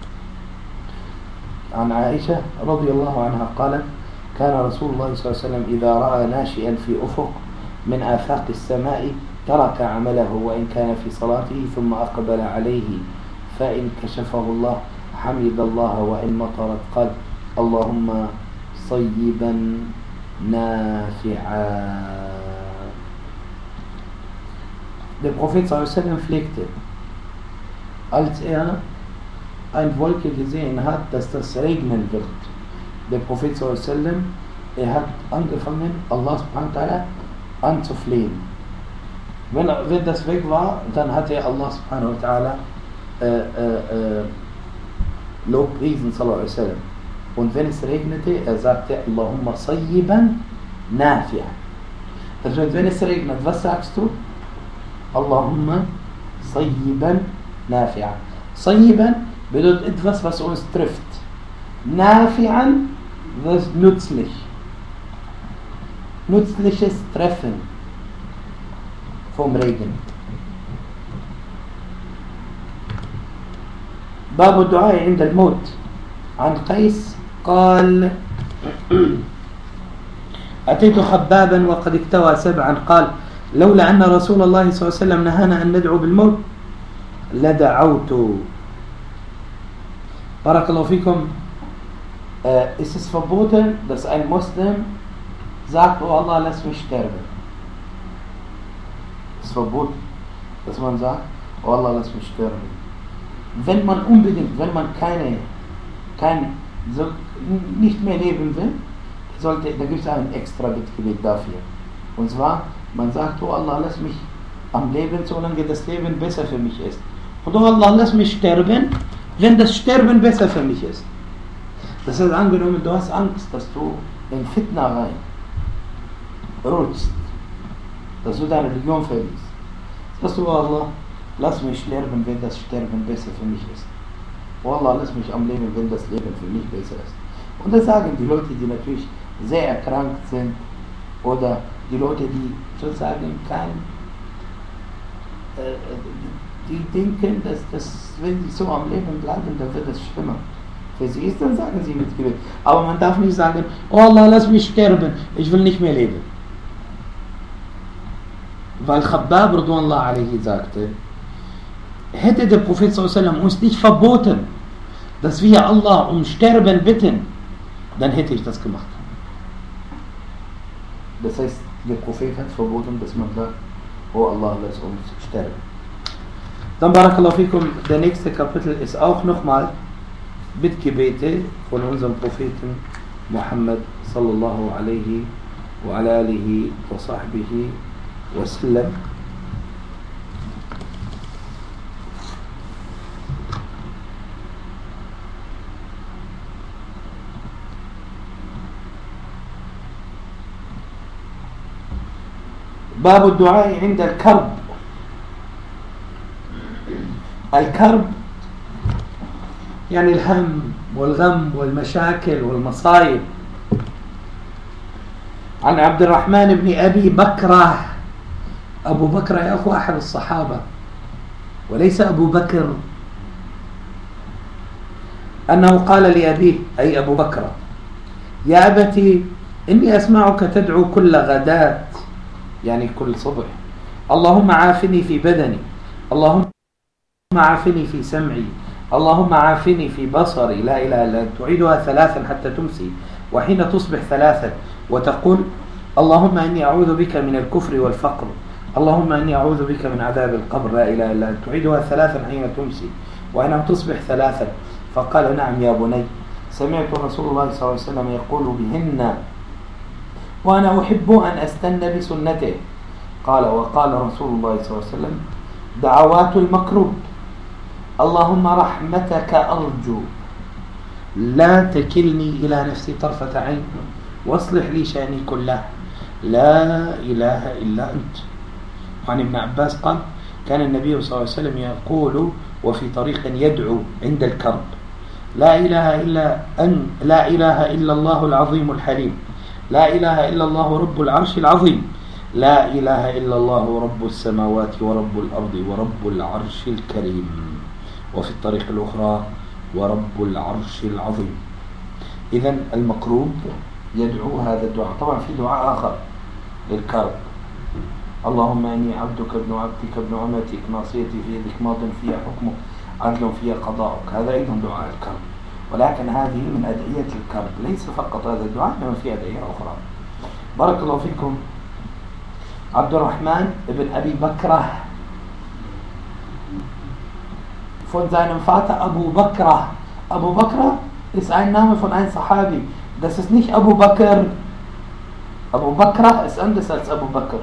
[SPEAKER 1] عن عائشة رضي الله عنها قالت كان رسول الله صلى الله عليه وسلم إذا رأى ناشئا في أفق من آفاق السماء ترك عمله وإن كان في صلاته ثم أقبل عليه فإن كشفه الله حمد الله وإن مطرت قال اللهم صيبا نافعا. Der Prophet sallallahu pflegte, als eine Wolke gesehen hat, dass das regnen wird. Der Prophet sallallahu hat angefangen, Allah subhanahu wa ta'ala anzuflehen. Wenn das weg war, dann hat Allah subhanahu wa ta'ala lobpriesen sallallahu alaihi wasallam. Und wenn es regnete, sagte Allahumma sayyiban nafi'a. Das heißt, wenn es regnet, was sagst du? Allahumma sayyiban nafi'a. Sayyiban bedeutet etwas, was uns trifft. Nafi'an, das ist nützlich. Nützliches Treffen vom Regen. باب الدعاء عند الموت. عن قيس قال أتيت خبابا وقد اكتوى سبعا قال لولا أن رسول الله صلى الله عليه وسلم نهانا أن ندعو بالموت لدعوت. Barakallahu fikum. Ist es verboten, dass ein Muslim sagt, oh Allah, lass mich sterben? Es ist verboten, dass man sagt, oh Allah, lass mich sterben. Wenn man unbedingt, wenn man nicht mehr leben will, da gibt es ein extra Bittgebet dafür. Und zwar, man sagt, oh Allah, lass mich am Leben, solange das Leben besser für mich ist. Und oh Allah, lass mich sterben, wenn das Sterben besser für mich ist. Das heißt, angenommen, du hast Angst, dass du in Fitna rutschst, dass du deine Religion verlierst. Sagst du, oh Allah, lass mich sterben, wenn das Sterben besser für mich ist. Wallah, lass mich am Leben, wenn das Leben für mich besser ist. Und das sagen die Leute, die natürlich sehr erkrankt sind, oder die Leute, die sozusagen die denken, dass wenn sie so am Leben bleiben, dann wird es schlimmer. Für sie ist, dann sagen sie mit Gebet. Aber man darf nicht sagen, oh Allah, lass mich sterben, ich will nicht mehr leben. Weil Khabbab radhiyallahu anhu sagte, hätte der Prophet sallallahu alaihi wasallam uns nicht verboten, dass wir Allah um Sterben bitten, dann hätte ich das gemacht. Das heißt, der Prophet hat verboten, dass man sagt, oh Allah, lass uns sterben. Dann Barakallahu fikum, der nächste Kapitel ist auch nochmal Bittgebete von unserem Propheten Muhammad sallallahu alaihi wa ala alihi wa sahbihi wa sallam. باب الدعاء عند الكرب. الكرب يعني الهم والغم والمشاكل والمصائب. عن عبد الرحمن بن أبي بكرة. أبو بكر يا أخو أحد الصحابة وليس أبو بكر، أنه قال لأبيه أي أبو بكر: يا أبتي إني أسمعك تدعو كل غداة، يعني كل صبح، اللهم عافني في بدني، اللهم عافني في سمعي، اللهم عافني في بصري، لا إله إلا أنت. تعيدها 3 حتى تمسي، وحين تصبح 3 وتقول اللهم إني أعوذ بك من الكفر والفقر، اللهم إني أعوذ بك من عذاب القبر، لا إله إلا أنت. تعيدها 3 حين تمسي، وحين تصبح 3. فقال: نعم يا بني، سمعت رسول الله صلى الله عليه وسلم يقول بهن وأنا أحب أن أستنى بسنته. قال: وقال رسول الله صلى الله عليه وسلم: دعوات المكروب، اللهم رحمتك أرجو، لا تكلني إلى نفسي طرفة عين، واصلح لي شأني كله، لا إله إلا أنت. وعن ابن عباس قال: كان النبي صلى الله عليه وسلم يقول وفي طريق يدعو عند الكرب: لا إله إلا الله العظيم الحليم، لا إله إلا الله رب العرش العظيم، لا إله إلا الله رب السماوات ورب الأرض ورب العرش الكريم. وفي الطريق الأخرى: ورب العرش العظيم. إذن المكروب يدعو هذا الدعاء. طبعا في دعاء آخر للكرب: اللهم إني عبدك ابن عبدك ابن عمتك، ناصيتي في يدك، ماض فيها حكمك، عدل فيها قضاؤك. هذا أيضا دعاء الكرب، ولكن هذه من أدعية الكرب، ليس فقط هذا الدعاء، إنما في أدعية أخرى. بارك الله فيكم. عبد الرحمن بن أبي بكرة von seinem Vater Abu Bakr. Abu Bakr ist ein Name von einem Sahabi. Das ist nicht Abu Bakr. Abu Bakr ist anders als Abu Bakr.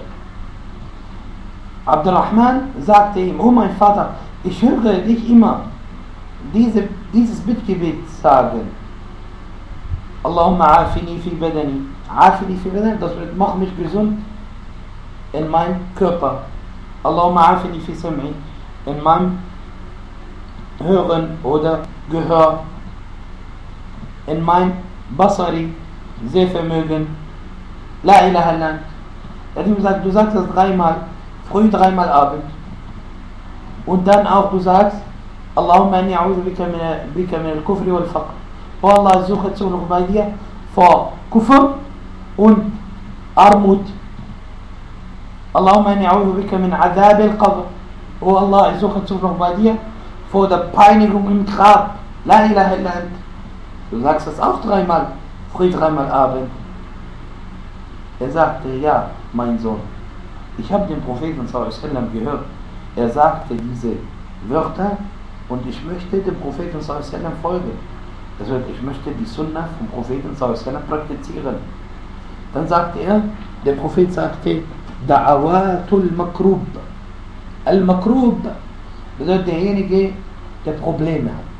[SPEAKER 1] Abdurrahman sagte ihm: Oh mein Vater, ich höre dich immer dieses Bittgebet sagen. Allahumma afini fi badani. Afini fi badani, das wird, mach mich gesund in meinem Körper. Allahumma afini fi sam'i, in meinem Hören oder Gehör, in mein Basari, Sehvermögen, La ilaha illallah. Er hat ihm gesagt, du sagst das 3-mal, früh 3-mal Abend. Und dann auch du sagst, Allahumma inni a'udhu bika min al-kufri wal-faqr. Oh Allah, ich suche Zuflucht bei dir vor Kufr und Armut. Allahumma inni a'udhu bika min adhab al-qabr. Oh Allah, ich suche Zuflucht bei dir vor der Peinigung im Grab. La ilaha illa ant. Du sagst das auch 3-mal, früh 3-mal Abend. Er sagte: Ja, mein Sohn, ich habe den Propheten sallallahu alaihi wasallam gehört. Er sagte diese Wörter und ich möchte dem Propheten sallallahu alaihi wasallam folgen. Das heißt, ich möchte die Sunna vom Propheten sallallahu alaihi wasallam praktizieren. Dann sagte er, der Prophet sagte: Da'awatul Makrub. Al-Makrub bedeutet derjenige, der Probleme hat.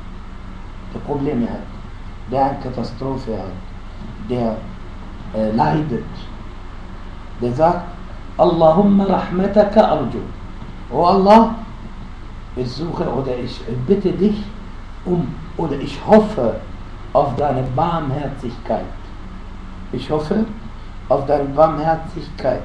[SPEAKER 1] Der eine Katastrophe hat, der leidet. Der sagt: Allahumma rahmataka arju. Oh Allah, ich suche oder ich bitte dich oder ich hoffe auf deine Barmherzigkeit. Ich hoffe auf deine Barmherzigkeit.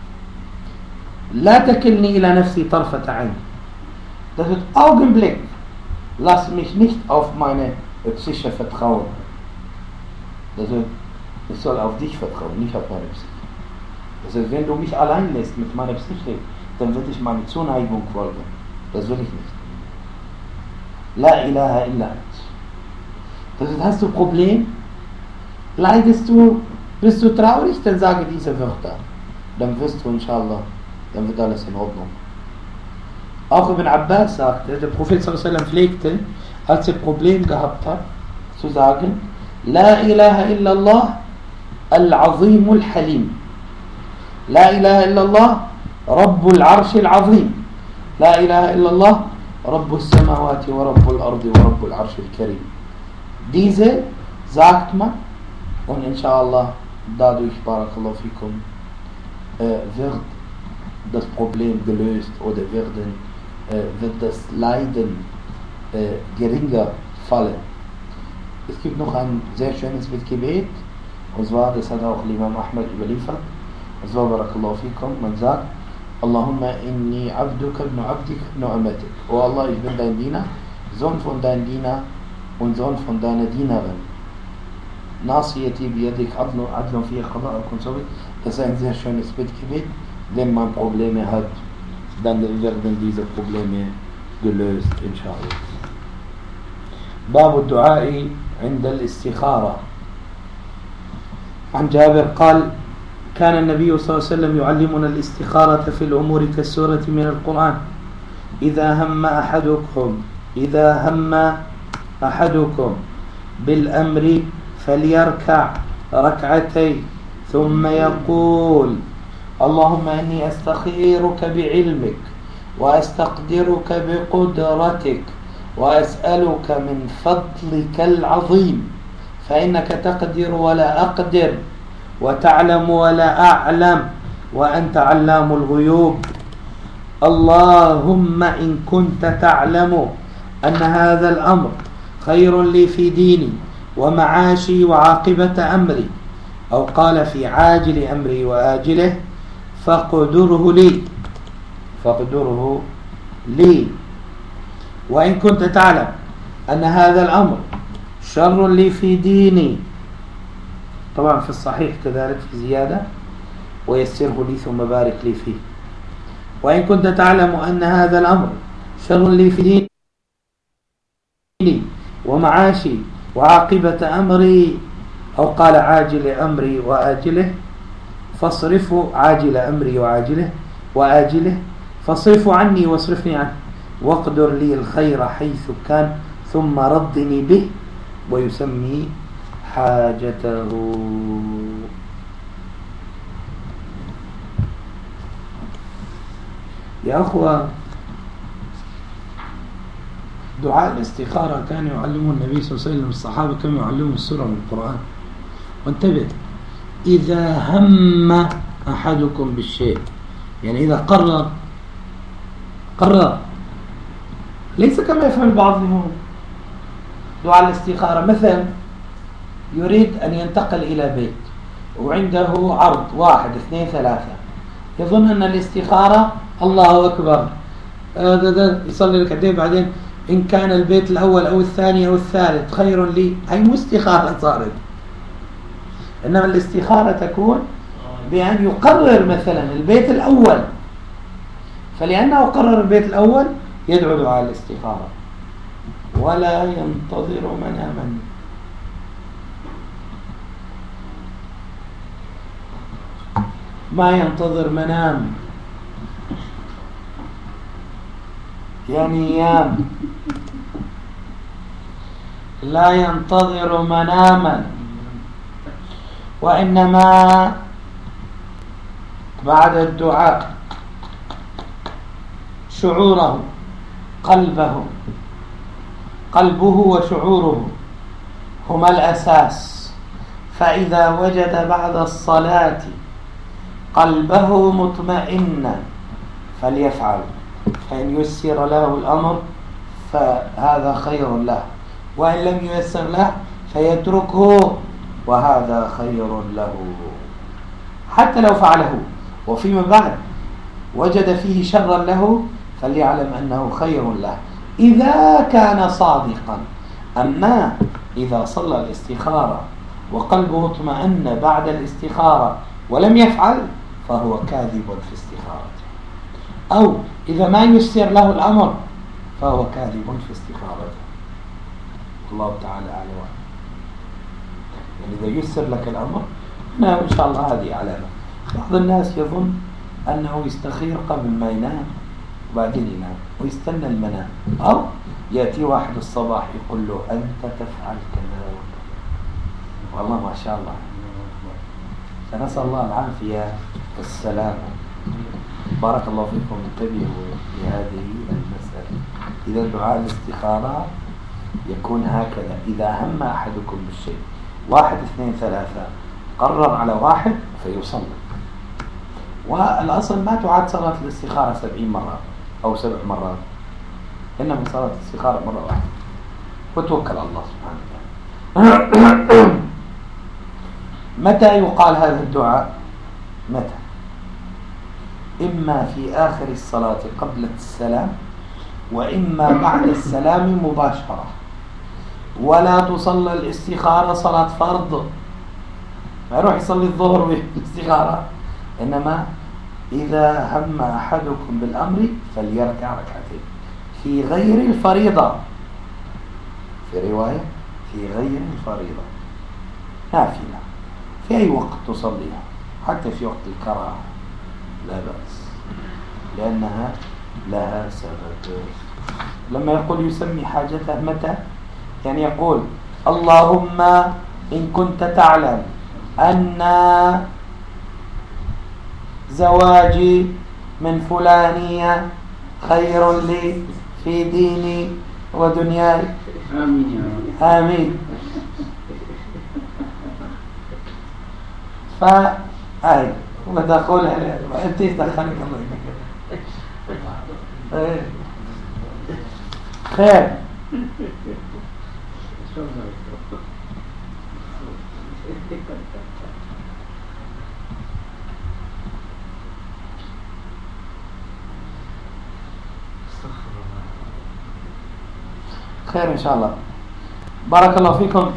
[SPEAKER 1] لا تكلني إلى نفسي طرفة عين. Das wird Augenblick. Lass mich nicht auf meine Psyche vertrauen. Das wird, ich soll auf dich vertrauen, nicht auf meine Psyche. Das heißt, wenn du mich allein lässt mit meiner Psyche, dann wird ich meine Zuneigung folgen. Das will ich nicht. La ilaha illa ant. Das heißt, hast du ein Problem? Leidest du? Bist du traurig? Dann sage diese Wörter. Dann wirst du, inshallah, dann wird alles in Ordnung. Auch Ibn Abbas sagte, der Prophet sallallahu alaihi wasallam pflegte, als er ein Problem gehabt hat, zu sagen, La ilaha illallah al-azim al-halim. La ilaha illallah Rabbul Arsh al-azim. La ilaha illallah Rabbus samawati wa Rabbul ardi wa Rabbul Arsh al-karim. Diese sagt man und inshallah dadurch, barakallahu fikum, wird das Problem gelöst oder wird das Leiden geringer fallen. Es gibt noch ein sehr schönes Gebet, und zwar, das hat auch Imam Ahmad überliefert, und zwar, barakallahu fikum, man sagt, Allahumma inni abduka ibn abdik ibn amatik. Oh Allah, ich bin dein Diener, Sohn von deinem Diener und Sohn von deiner Dienerin. Nasiyati biyadik adlun fi qada'ak und so weiter. Das ist ein sehr schönes Gebet. Wenn man Probleme hat, dann werden diese Probleme gelöst, inshallah. باب الدعاء عند الاستخارة. عن جابر قال كان النبي صلى الله عليه وسلم يعلمنا الاستخارة في الأمور كالسورة من القرآن. إذا هم أحدكم بالأمر فليركع ركعتين ثم يقول اللهم إني أستخيرك بعلمك وأستقدرك بقدرتك وأسألك من فضلك العظيم فإنك تقدر ولا أقدر وتعلم ولا أعلم وأنت علام الغيوب. اللهم إن كنت تعلم أن هذا الأمر خير لي في ديني ومعاشي وعاقبة أمري، أو قال في عاجل أمري وآجله، فاقدره لي. وإن كنت تعلم أن هذا الأمر شر لي في ديني، طبعا في الصحيح كذلك في زيادة، ويسره لي ثم بارك لي فيه. وإن كنت تعلم أن هذا الأمر شر لي في ديني ومعاشي وعاقبة أمري، أو قال عاجل أمري وآجله، فاصرفوا عاجل أمري وآجله فاصرفوا عني واصرفني عنه، واقدر لي الخير حيث كان ثم ردني به، ويسمي حاجته. يا أخوة، دعاء الاستخارة كان يعلمه النبي صلى الله عليه وسلم، الصحابة كانوا يعلمون السورة من القرآن. وانتبه، إذا هم أحدكم بالشيء، يعني إذا قرر، ليس كما يفهم البعض منهم. دعاء الاستخارة مثلا يريد أن ينتقل إلى بيت وعنده عرض 1 2 3، يظن أن الاستخارة الله أكبر يصلي ركعتين بعدين إن كان البيت الأول أو الثاني أو الثالث خير لي، هي مو استخارة صارت. إنما الاستخارة تكون بأن يقرر مثلا البيت الأول، فلأنه قرر البيت الأول يدعو دعاء الاستخارة ولا ينتظر مناما. ما ينتظر منام، يعني ينام، لا ينتظر مناما، وإنما بعد الدعاء شعوره، قلبه وشعوره هما الأساس. فإذا وجد بعد الصلاة قلبه مطمئنا فليفعل، فإن يسر له الأمر فهذا خير له، وإن لم ييسر له فيتركه وهذا خير له، حتى لو فعله وفيما بعد وجد فيه شرا له فليعلم أنه خير له إذا كان صادقا. أما إذا صلى الاستخارة وقلبه اطمأن بعد الاستخارة ولم يفعل فهو كاذب في استخارته، أو إذا ما يسر له الأمر فهو كاذب في استخارته. الله تعالى أعلم. يعني إذا يسر لك الأمر إن شاء الله هذه علامة. بعض الناس يظن أنه يستخير قبل ما ينام وبعدين ينام ويستنى المنام، أو يأتي واحد الصباح يقول له أنت تفعل كذا وكذا. والله ما شاء الله، فنسأل الله العافية والسلامة. بارك الله فيكم. انتبهوا لهذه المسألة. إذا دعاء الاستخارة يكون هكذا: إذا هم أحدكم بالشيء 1 2 3 قرر على واحد فيصلي. والأصل ما تعاد صلاة الاستخارة 70 مرة أو 7 مرات، إنما صلاة الاستخارة مرة واحدة وتوكل على الله سبحانه وتعالى. متى يقال هذا الدعاء؟ متى؟ إما في آخر الصلاة قبل السلام، وإما بعد السلام مباشرة. ولا تصلى الاستخارة صلاة فرض، ما يروح يصلي الظهر والاستخارة، إنما إذا هم أحدكم بالأمر فليركع ركعتين في غير الفريضة. في رواية في غير الفريضة نافلة في أي وقت تصليها، حتى في وقت الكراهة لا بأس، لأنها لها سبب. لما يقول يسمي حاجته متى؟ يعني يقول اللهم إن كنت تعلم أن زواجي من فلانية خير لي في ديني ودنياي، آمين. فأي وتقول أنت تدخلك الله خير. خير إن شاء الله. بارك الله فيكم.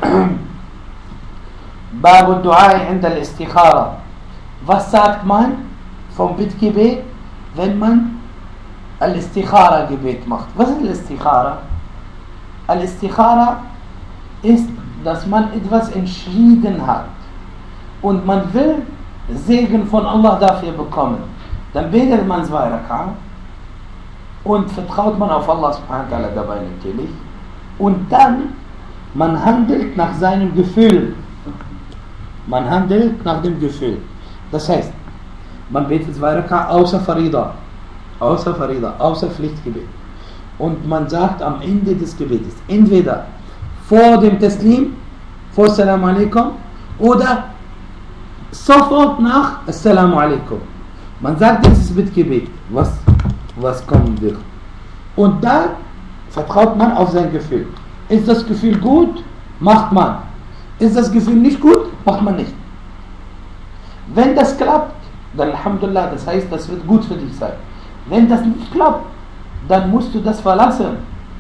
[SPEAKER 1] باب الدعاء عند الاستخارة. Was sagt man vom Bittgebet, wenn man Al-Istikhara-Gebet macht? Was ist Al-Istikhara? Al-Istikhara ist, dass man etwas entschieden hat und man will Segen von Allah dafür bekommen. Dann betet man 2 Rak'a und vertraut man auf Allah subhanahu wa ta'ala dabei natürlich. Und dann, man handelt nach seinem Gefühl. Man handelt nach dem Gefühl. Das heißt, man betet 2 Rak'a außer Farida, außer Pflichtgebet. Und man sagt am Ende des Gebetes, entweder vor dem Taslim, vor Assalamu alaikum, oder sofort nach Assalamu alaikum. Man sagt dieses Bittgebet, was kommen wird. Und dann vertraut man auf sein Gefühl. Ist das Gefühl gut, macht man. Ist das Gefühl nicht gut, macht man nicht. Wenn das klappt, dann Alhamdulillah, das heißt, das wird gut für dich sein. Wenn das nicht klappt, dann musst du das verlassen.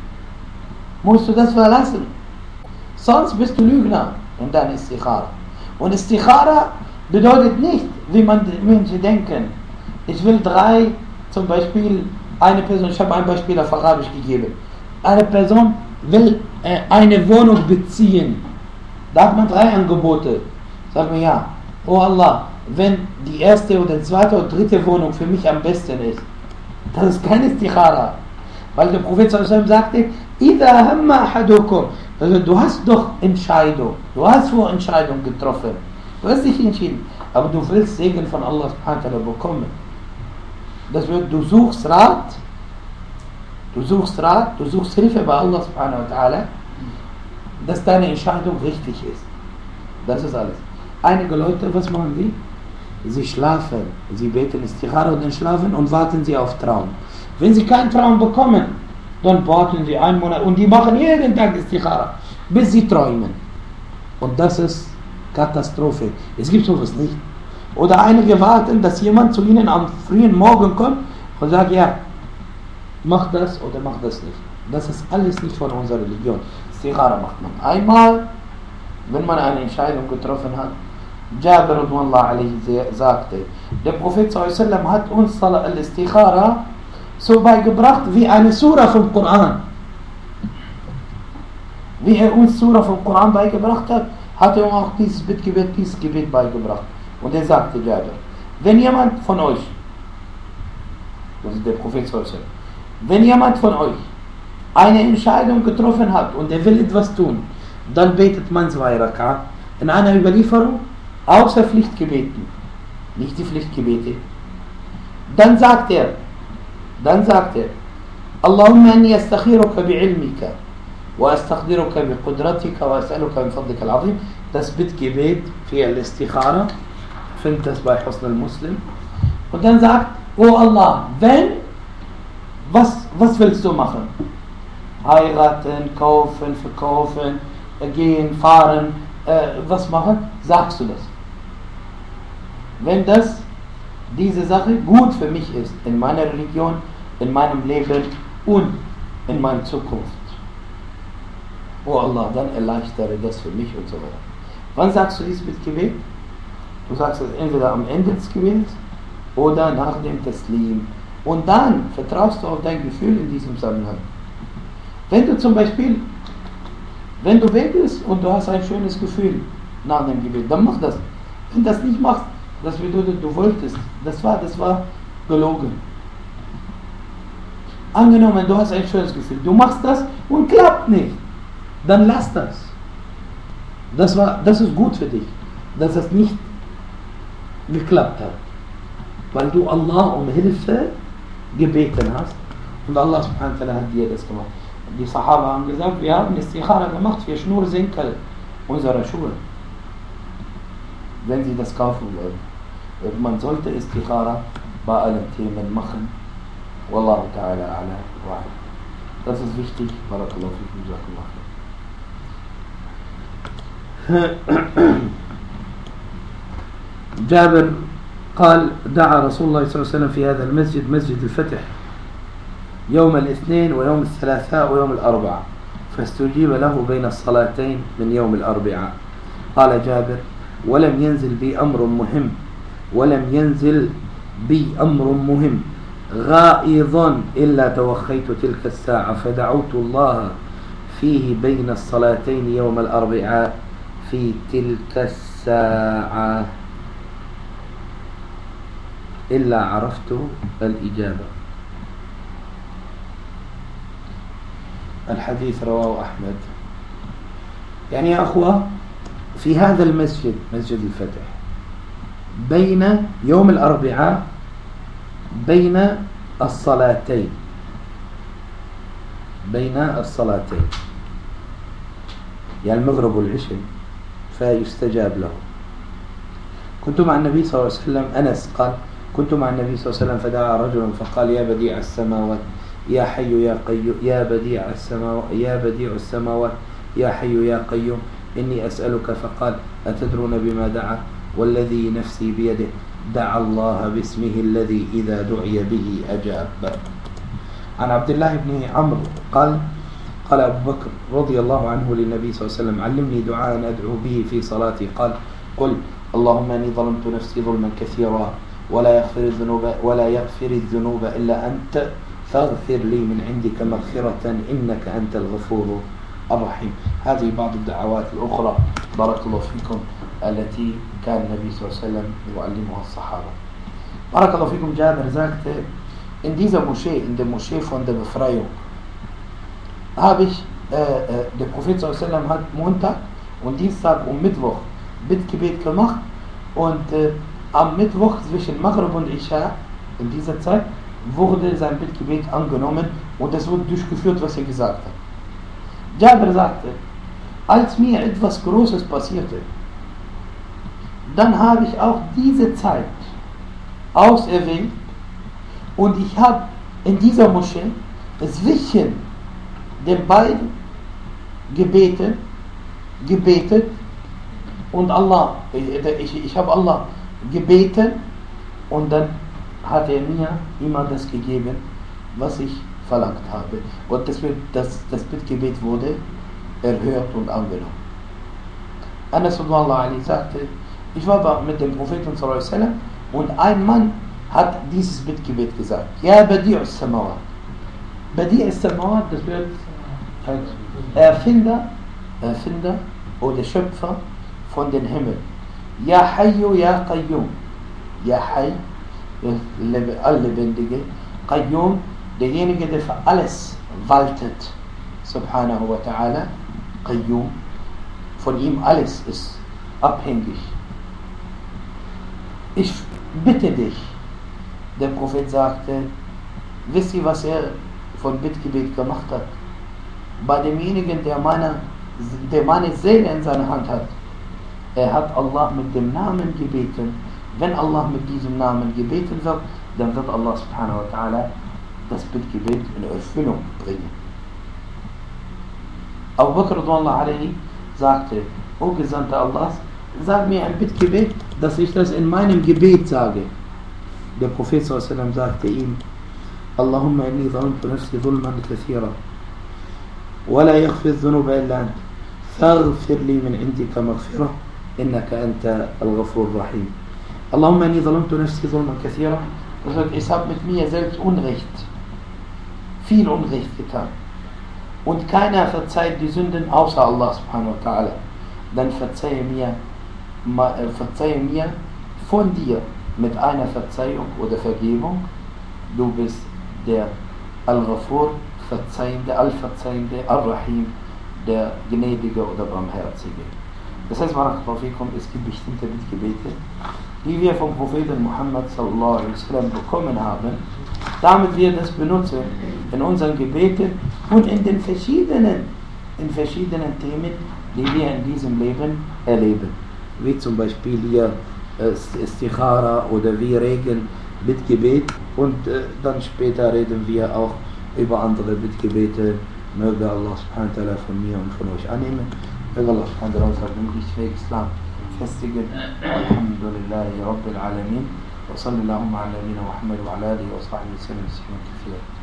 [SPEAKER 1] Sonst bist du Lügner in deiner Istikhara. Und Istikhara bedeutet nicht, wie man Menschen denken. Ich will 3, zum Beispiel eine Person, ich habe ein Beispiel auf Arabisch gegeben. Eine Person will eine Wohnung beziehen. Da hat man 3 Angebote. Sag mir ja, oh Allah, wenn die erste oder zweite oder dritte Wohnung für mich am besten ist, das ist kein Istikhara. Weil der Prophet sagte, Ida hamma ahadukum. Also du hast doch Entscheidung, du hast Vorentscheidung getroffen, du hast dich entschieden, aber du willst Segen von Allah subhanahu wa ta'ala bekommen. Das wird, du suchst Rat, du suchst Hilfe bei Allah subhanahu wa ta'ala, dass deine Entscheidung richtig ist. Das ist alles. Einige Leute, was machen die? Sie schlafen, sie beten Istikhara und dann schlafen und warten sie auf Traum. Wenn sie kein Traum bekommen, dann warten sie einen Monat und die machen jeden Tag Istikhara, bis sie träumen. Und das ist Katastrophe. Es gibt sowas nicht. Oder einige warten, dass jemand zu ihnen am frühen Morgen kommt und sagt, ja, mach das oder mach das nicht. Das ist alles nicht von unserer Religion. Istikhara macht man einmal, wenn man eine Entscheidung getroffen hat. Jabir radhiyallahu anhu sagte, der Prophet sallallahu hat uns al-Istikhara so beigebracht wie eine Sura vom Koran. Wie er uns Sura vom Koran beigebracht hat, hat er auch dieses Gebet beigebracht. Und er sagte Jabir, wenn jemand von euch, das ist der Prophet sallallahu, wenn jemand von euch eine Entscheidung getroffen hat und er will etwas tun, dann betet man 2 Rakat. In einer Überlieferung außer Pflichtgebeten, nicht die Pflichtgebete. Dann sagt er, Allahumma inni astakhiruka bi'ilmika wa astaqdiruka biqudratika wa as'aluka min fadlika al-azim. Das Bittgebet für al-Istikhara, findet das bei Husn al-Muslim. Und dann sagt, oh Allah, was willst du machen? Heiraten, kaufen, verkaufen, gehen, fahren, was machen? Sagst du das? Wenn diese Sache gut für mich ist, in meiner Religion, in meinem Leben und in meiner Zukunft. Oh Allah, dann erleichtere das für mich und so weiter. Wann sagst du dies mit Gebet? Du sagst es entweder am Ende des Gebets oder nach dem Taslim. Und dann vertraust du auf dein Gefühl in diesem Zusammenhang. Wenn du zum Beispiel, wenn du betest und du hast ein schönes Gefühl nach dem Gebet, dann mach das. Wenn du das nicht machst, das bedeutet, du wolltest. Das war gelogen. Angenommen, du hast ein schönes Gefühl, du machst das und klappt nicht, dann lass das. Das ist gut für dich, dass es nicht geklappt hat, weil du Allah um Hilfe gebeten hast und Allah subhanahu wa ta'ala hat dir das gemacht. Die Sahaba haben gesagt, wir haben Istikhara gemacht für Schnursenkel unserer Schuhe, wenn sie das kaufen wollen. Und man sollte Istikhara bei allen Themen machen. Wallahu ta'ala ala wa ala. Das ist wichtig. Barakallahu fikum. جابر قال دعا رسول الله صلى الله عليه وسلم في هذا المسجد مسجد الفتح يوم الاثنين ويوم الثلاثاء ويوم الأربعاء فاستجيب له بين الصلاتين من يوم الأربعاء. قال جابر ولم ينزل بي أمر مهم غائض إلا توخيت تلك الساعة فدعوت الله فيه بين الصلاتين يوم الأربعاء في تلك الساعة إلا عرفت الإجابة. الحديث رواه أحمد. يعني يا أخوة في هذا المسجد مسجد الفتح بين يوم الأربعاء بين الصلاتين يعني المغرب والعشاء فيستجاب له. كنت مع النبي صلى الله عليه وسلم أنس قال كنت مع النبي صلى الله عليه وسلم فدعا رجل فقال يا بديع السماوات يا حي يا قيوم يا بديع السماوات يا حي يا قيوم إني أسألك فقال أتدرون بما دعا والذي نفسي بيده دعا الله باسمه الذي إذا دعي به أجاب. عن عبد الله بن عمرو قال أبو بكر رضي الله عنه للنبي صلى الله عليه وسلم علمني دعاء أدعو به في صلاتي قل اللهم إني ظلمت نفسي ظلما كثيرا ولا يغفر الذنوب إلا أنت فاغفر لي من عندك مغفرة إنك أنت الغفور الرحيم. هذه بعض الدعوات الأخرى بارك الله فيكم التي كان النبي صلى الله عليه وسلم يعلمها الصحابة. بارك الله فيكم. Jabir sagte, in dieser Moschee, in der Moschee von der Befreiung, habe ich, der Prophet sallallahu alaihi wasallam hat Montag und Dienstag und Mittwoch Bittgebet gemacht und am Mittwoch zwischen Maghrib und Isha, in dieser Zeit, wurde sein Bittgebet angenommen und es wurde durchgeführt, was er gesagt hat. Jabir sagte, als mir etwas Großes passierte, dann habe ich auch diese Zeit auserwählt und ich habe in dieser Moschee zwischen den beiden gebetet und Allah, ich habe Allah gebeten und dann hat er mir immer das gegeben, was ich verlangt habe. Und das Bittgebet wurde erhört und angenommen. Anas sallallahu sagte, ich war mit dem Propheten sallallahu alaihi wasallam und ein Mann hat dieses Bittgebet gesagt. Ja, Badi' as-Samawat. Badi' as-Samawat, das wird Erfinder oder Schöpfer von den Himmel. Ja Hayyu, Ja Qayyum. Ja Hayy, Alllebendige. Qayyum, derjenige, der für alles waltet. Subhanahu wa ta'ala. Qayyum. Von ihm alles ist abhängig. Ich bitte dich. Der Prophet sagte, wisst ihr, was er von Bittgebet gemacht hat? Bei demjenigen, der meine Seele in seiner Hand hat. Er hat Allah mit dem Namen gebeten. Wenn Allah mit diesem Namen gebeten wird, dann wird Allah subhanahu wa ta'ala das Bittgebet in Erfüllung bringen. Abu Bakr radhiyallahu anhu sagte, O Gesandter Allahs, sag mir ein Bittgebet, dass ich das in meinem Gebet sage. Der Prophet sallallahu alaihi wasallam sagte ihm, Allahumma inni zalamtu nafsi zulman kathira ولا يغفر الذنوب إلا أنت فاغفر لي من عندك مغفرة إنك أنت الغفور الرحيم. اللهم إني ظلمت نفسي ظلما كثيرا. Ich habe mit mir selbst Unrecht, viel Unrecht getan. Und keiner verzeiht die Sünden außer Allah subhanahu wa ta'ala. Dann verzeihe mir von dir mit einer Verzeihung oder Vergebung. Du bist der Al-Ghafur, Verzeihende, Al-Verzeihende, Ar-Rahim, der Gnädige oder Barmherzige. Das heißt, es gibt bestimmte Bittgebete, die wir vom Propheten Muhammad sallallahu alaihi wasallam bekommen haben, damit wir das benutzen in unseren Gebeten und in den verschiedenen Themen, die wir in diesem Leben erleben. Wie zum Beispiel hier Istikhara oder wir regeln Bittgebet und dann später reden wir auch über andere Bittgebete. Möge Allah subhanahu wa ta'ala von mir und von euch annehmen. Möge Allah subhanahu wa ta'ala den Weg Islam festigen. Alhamdulillahi Rabbil Alamin. Wa sallallahu ala nabina Muhammad wa ala alihi wa sahbihi wa sallam.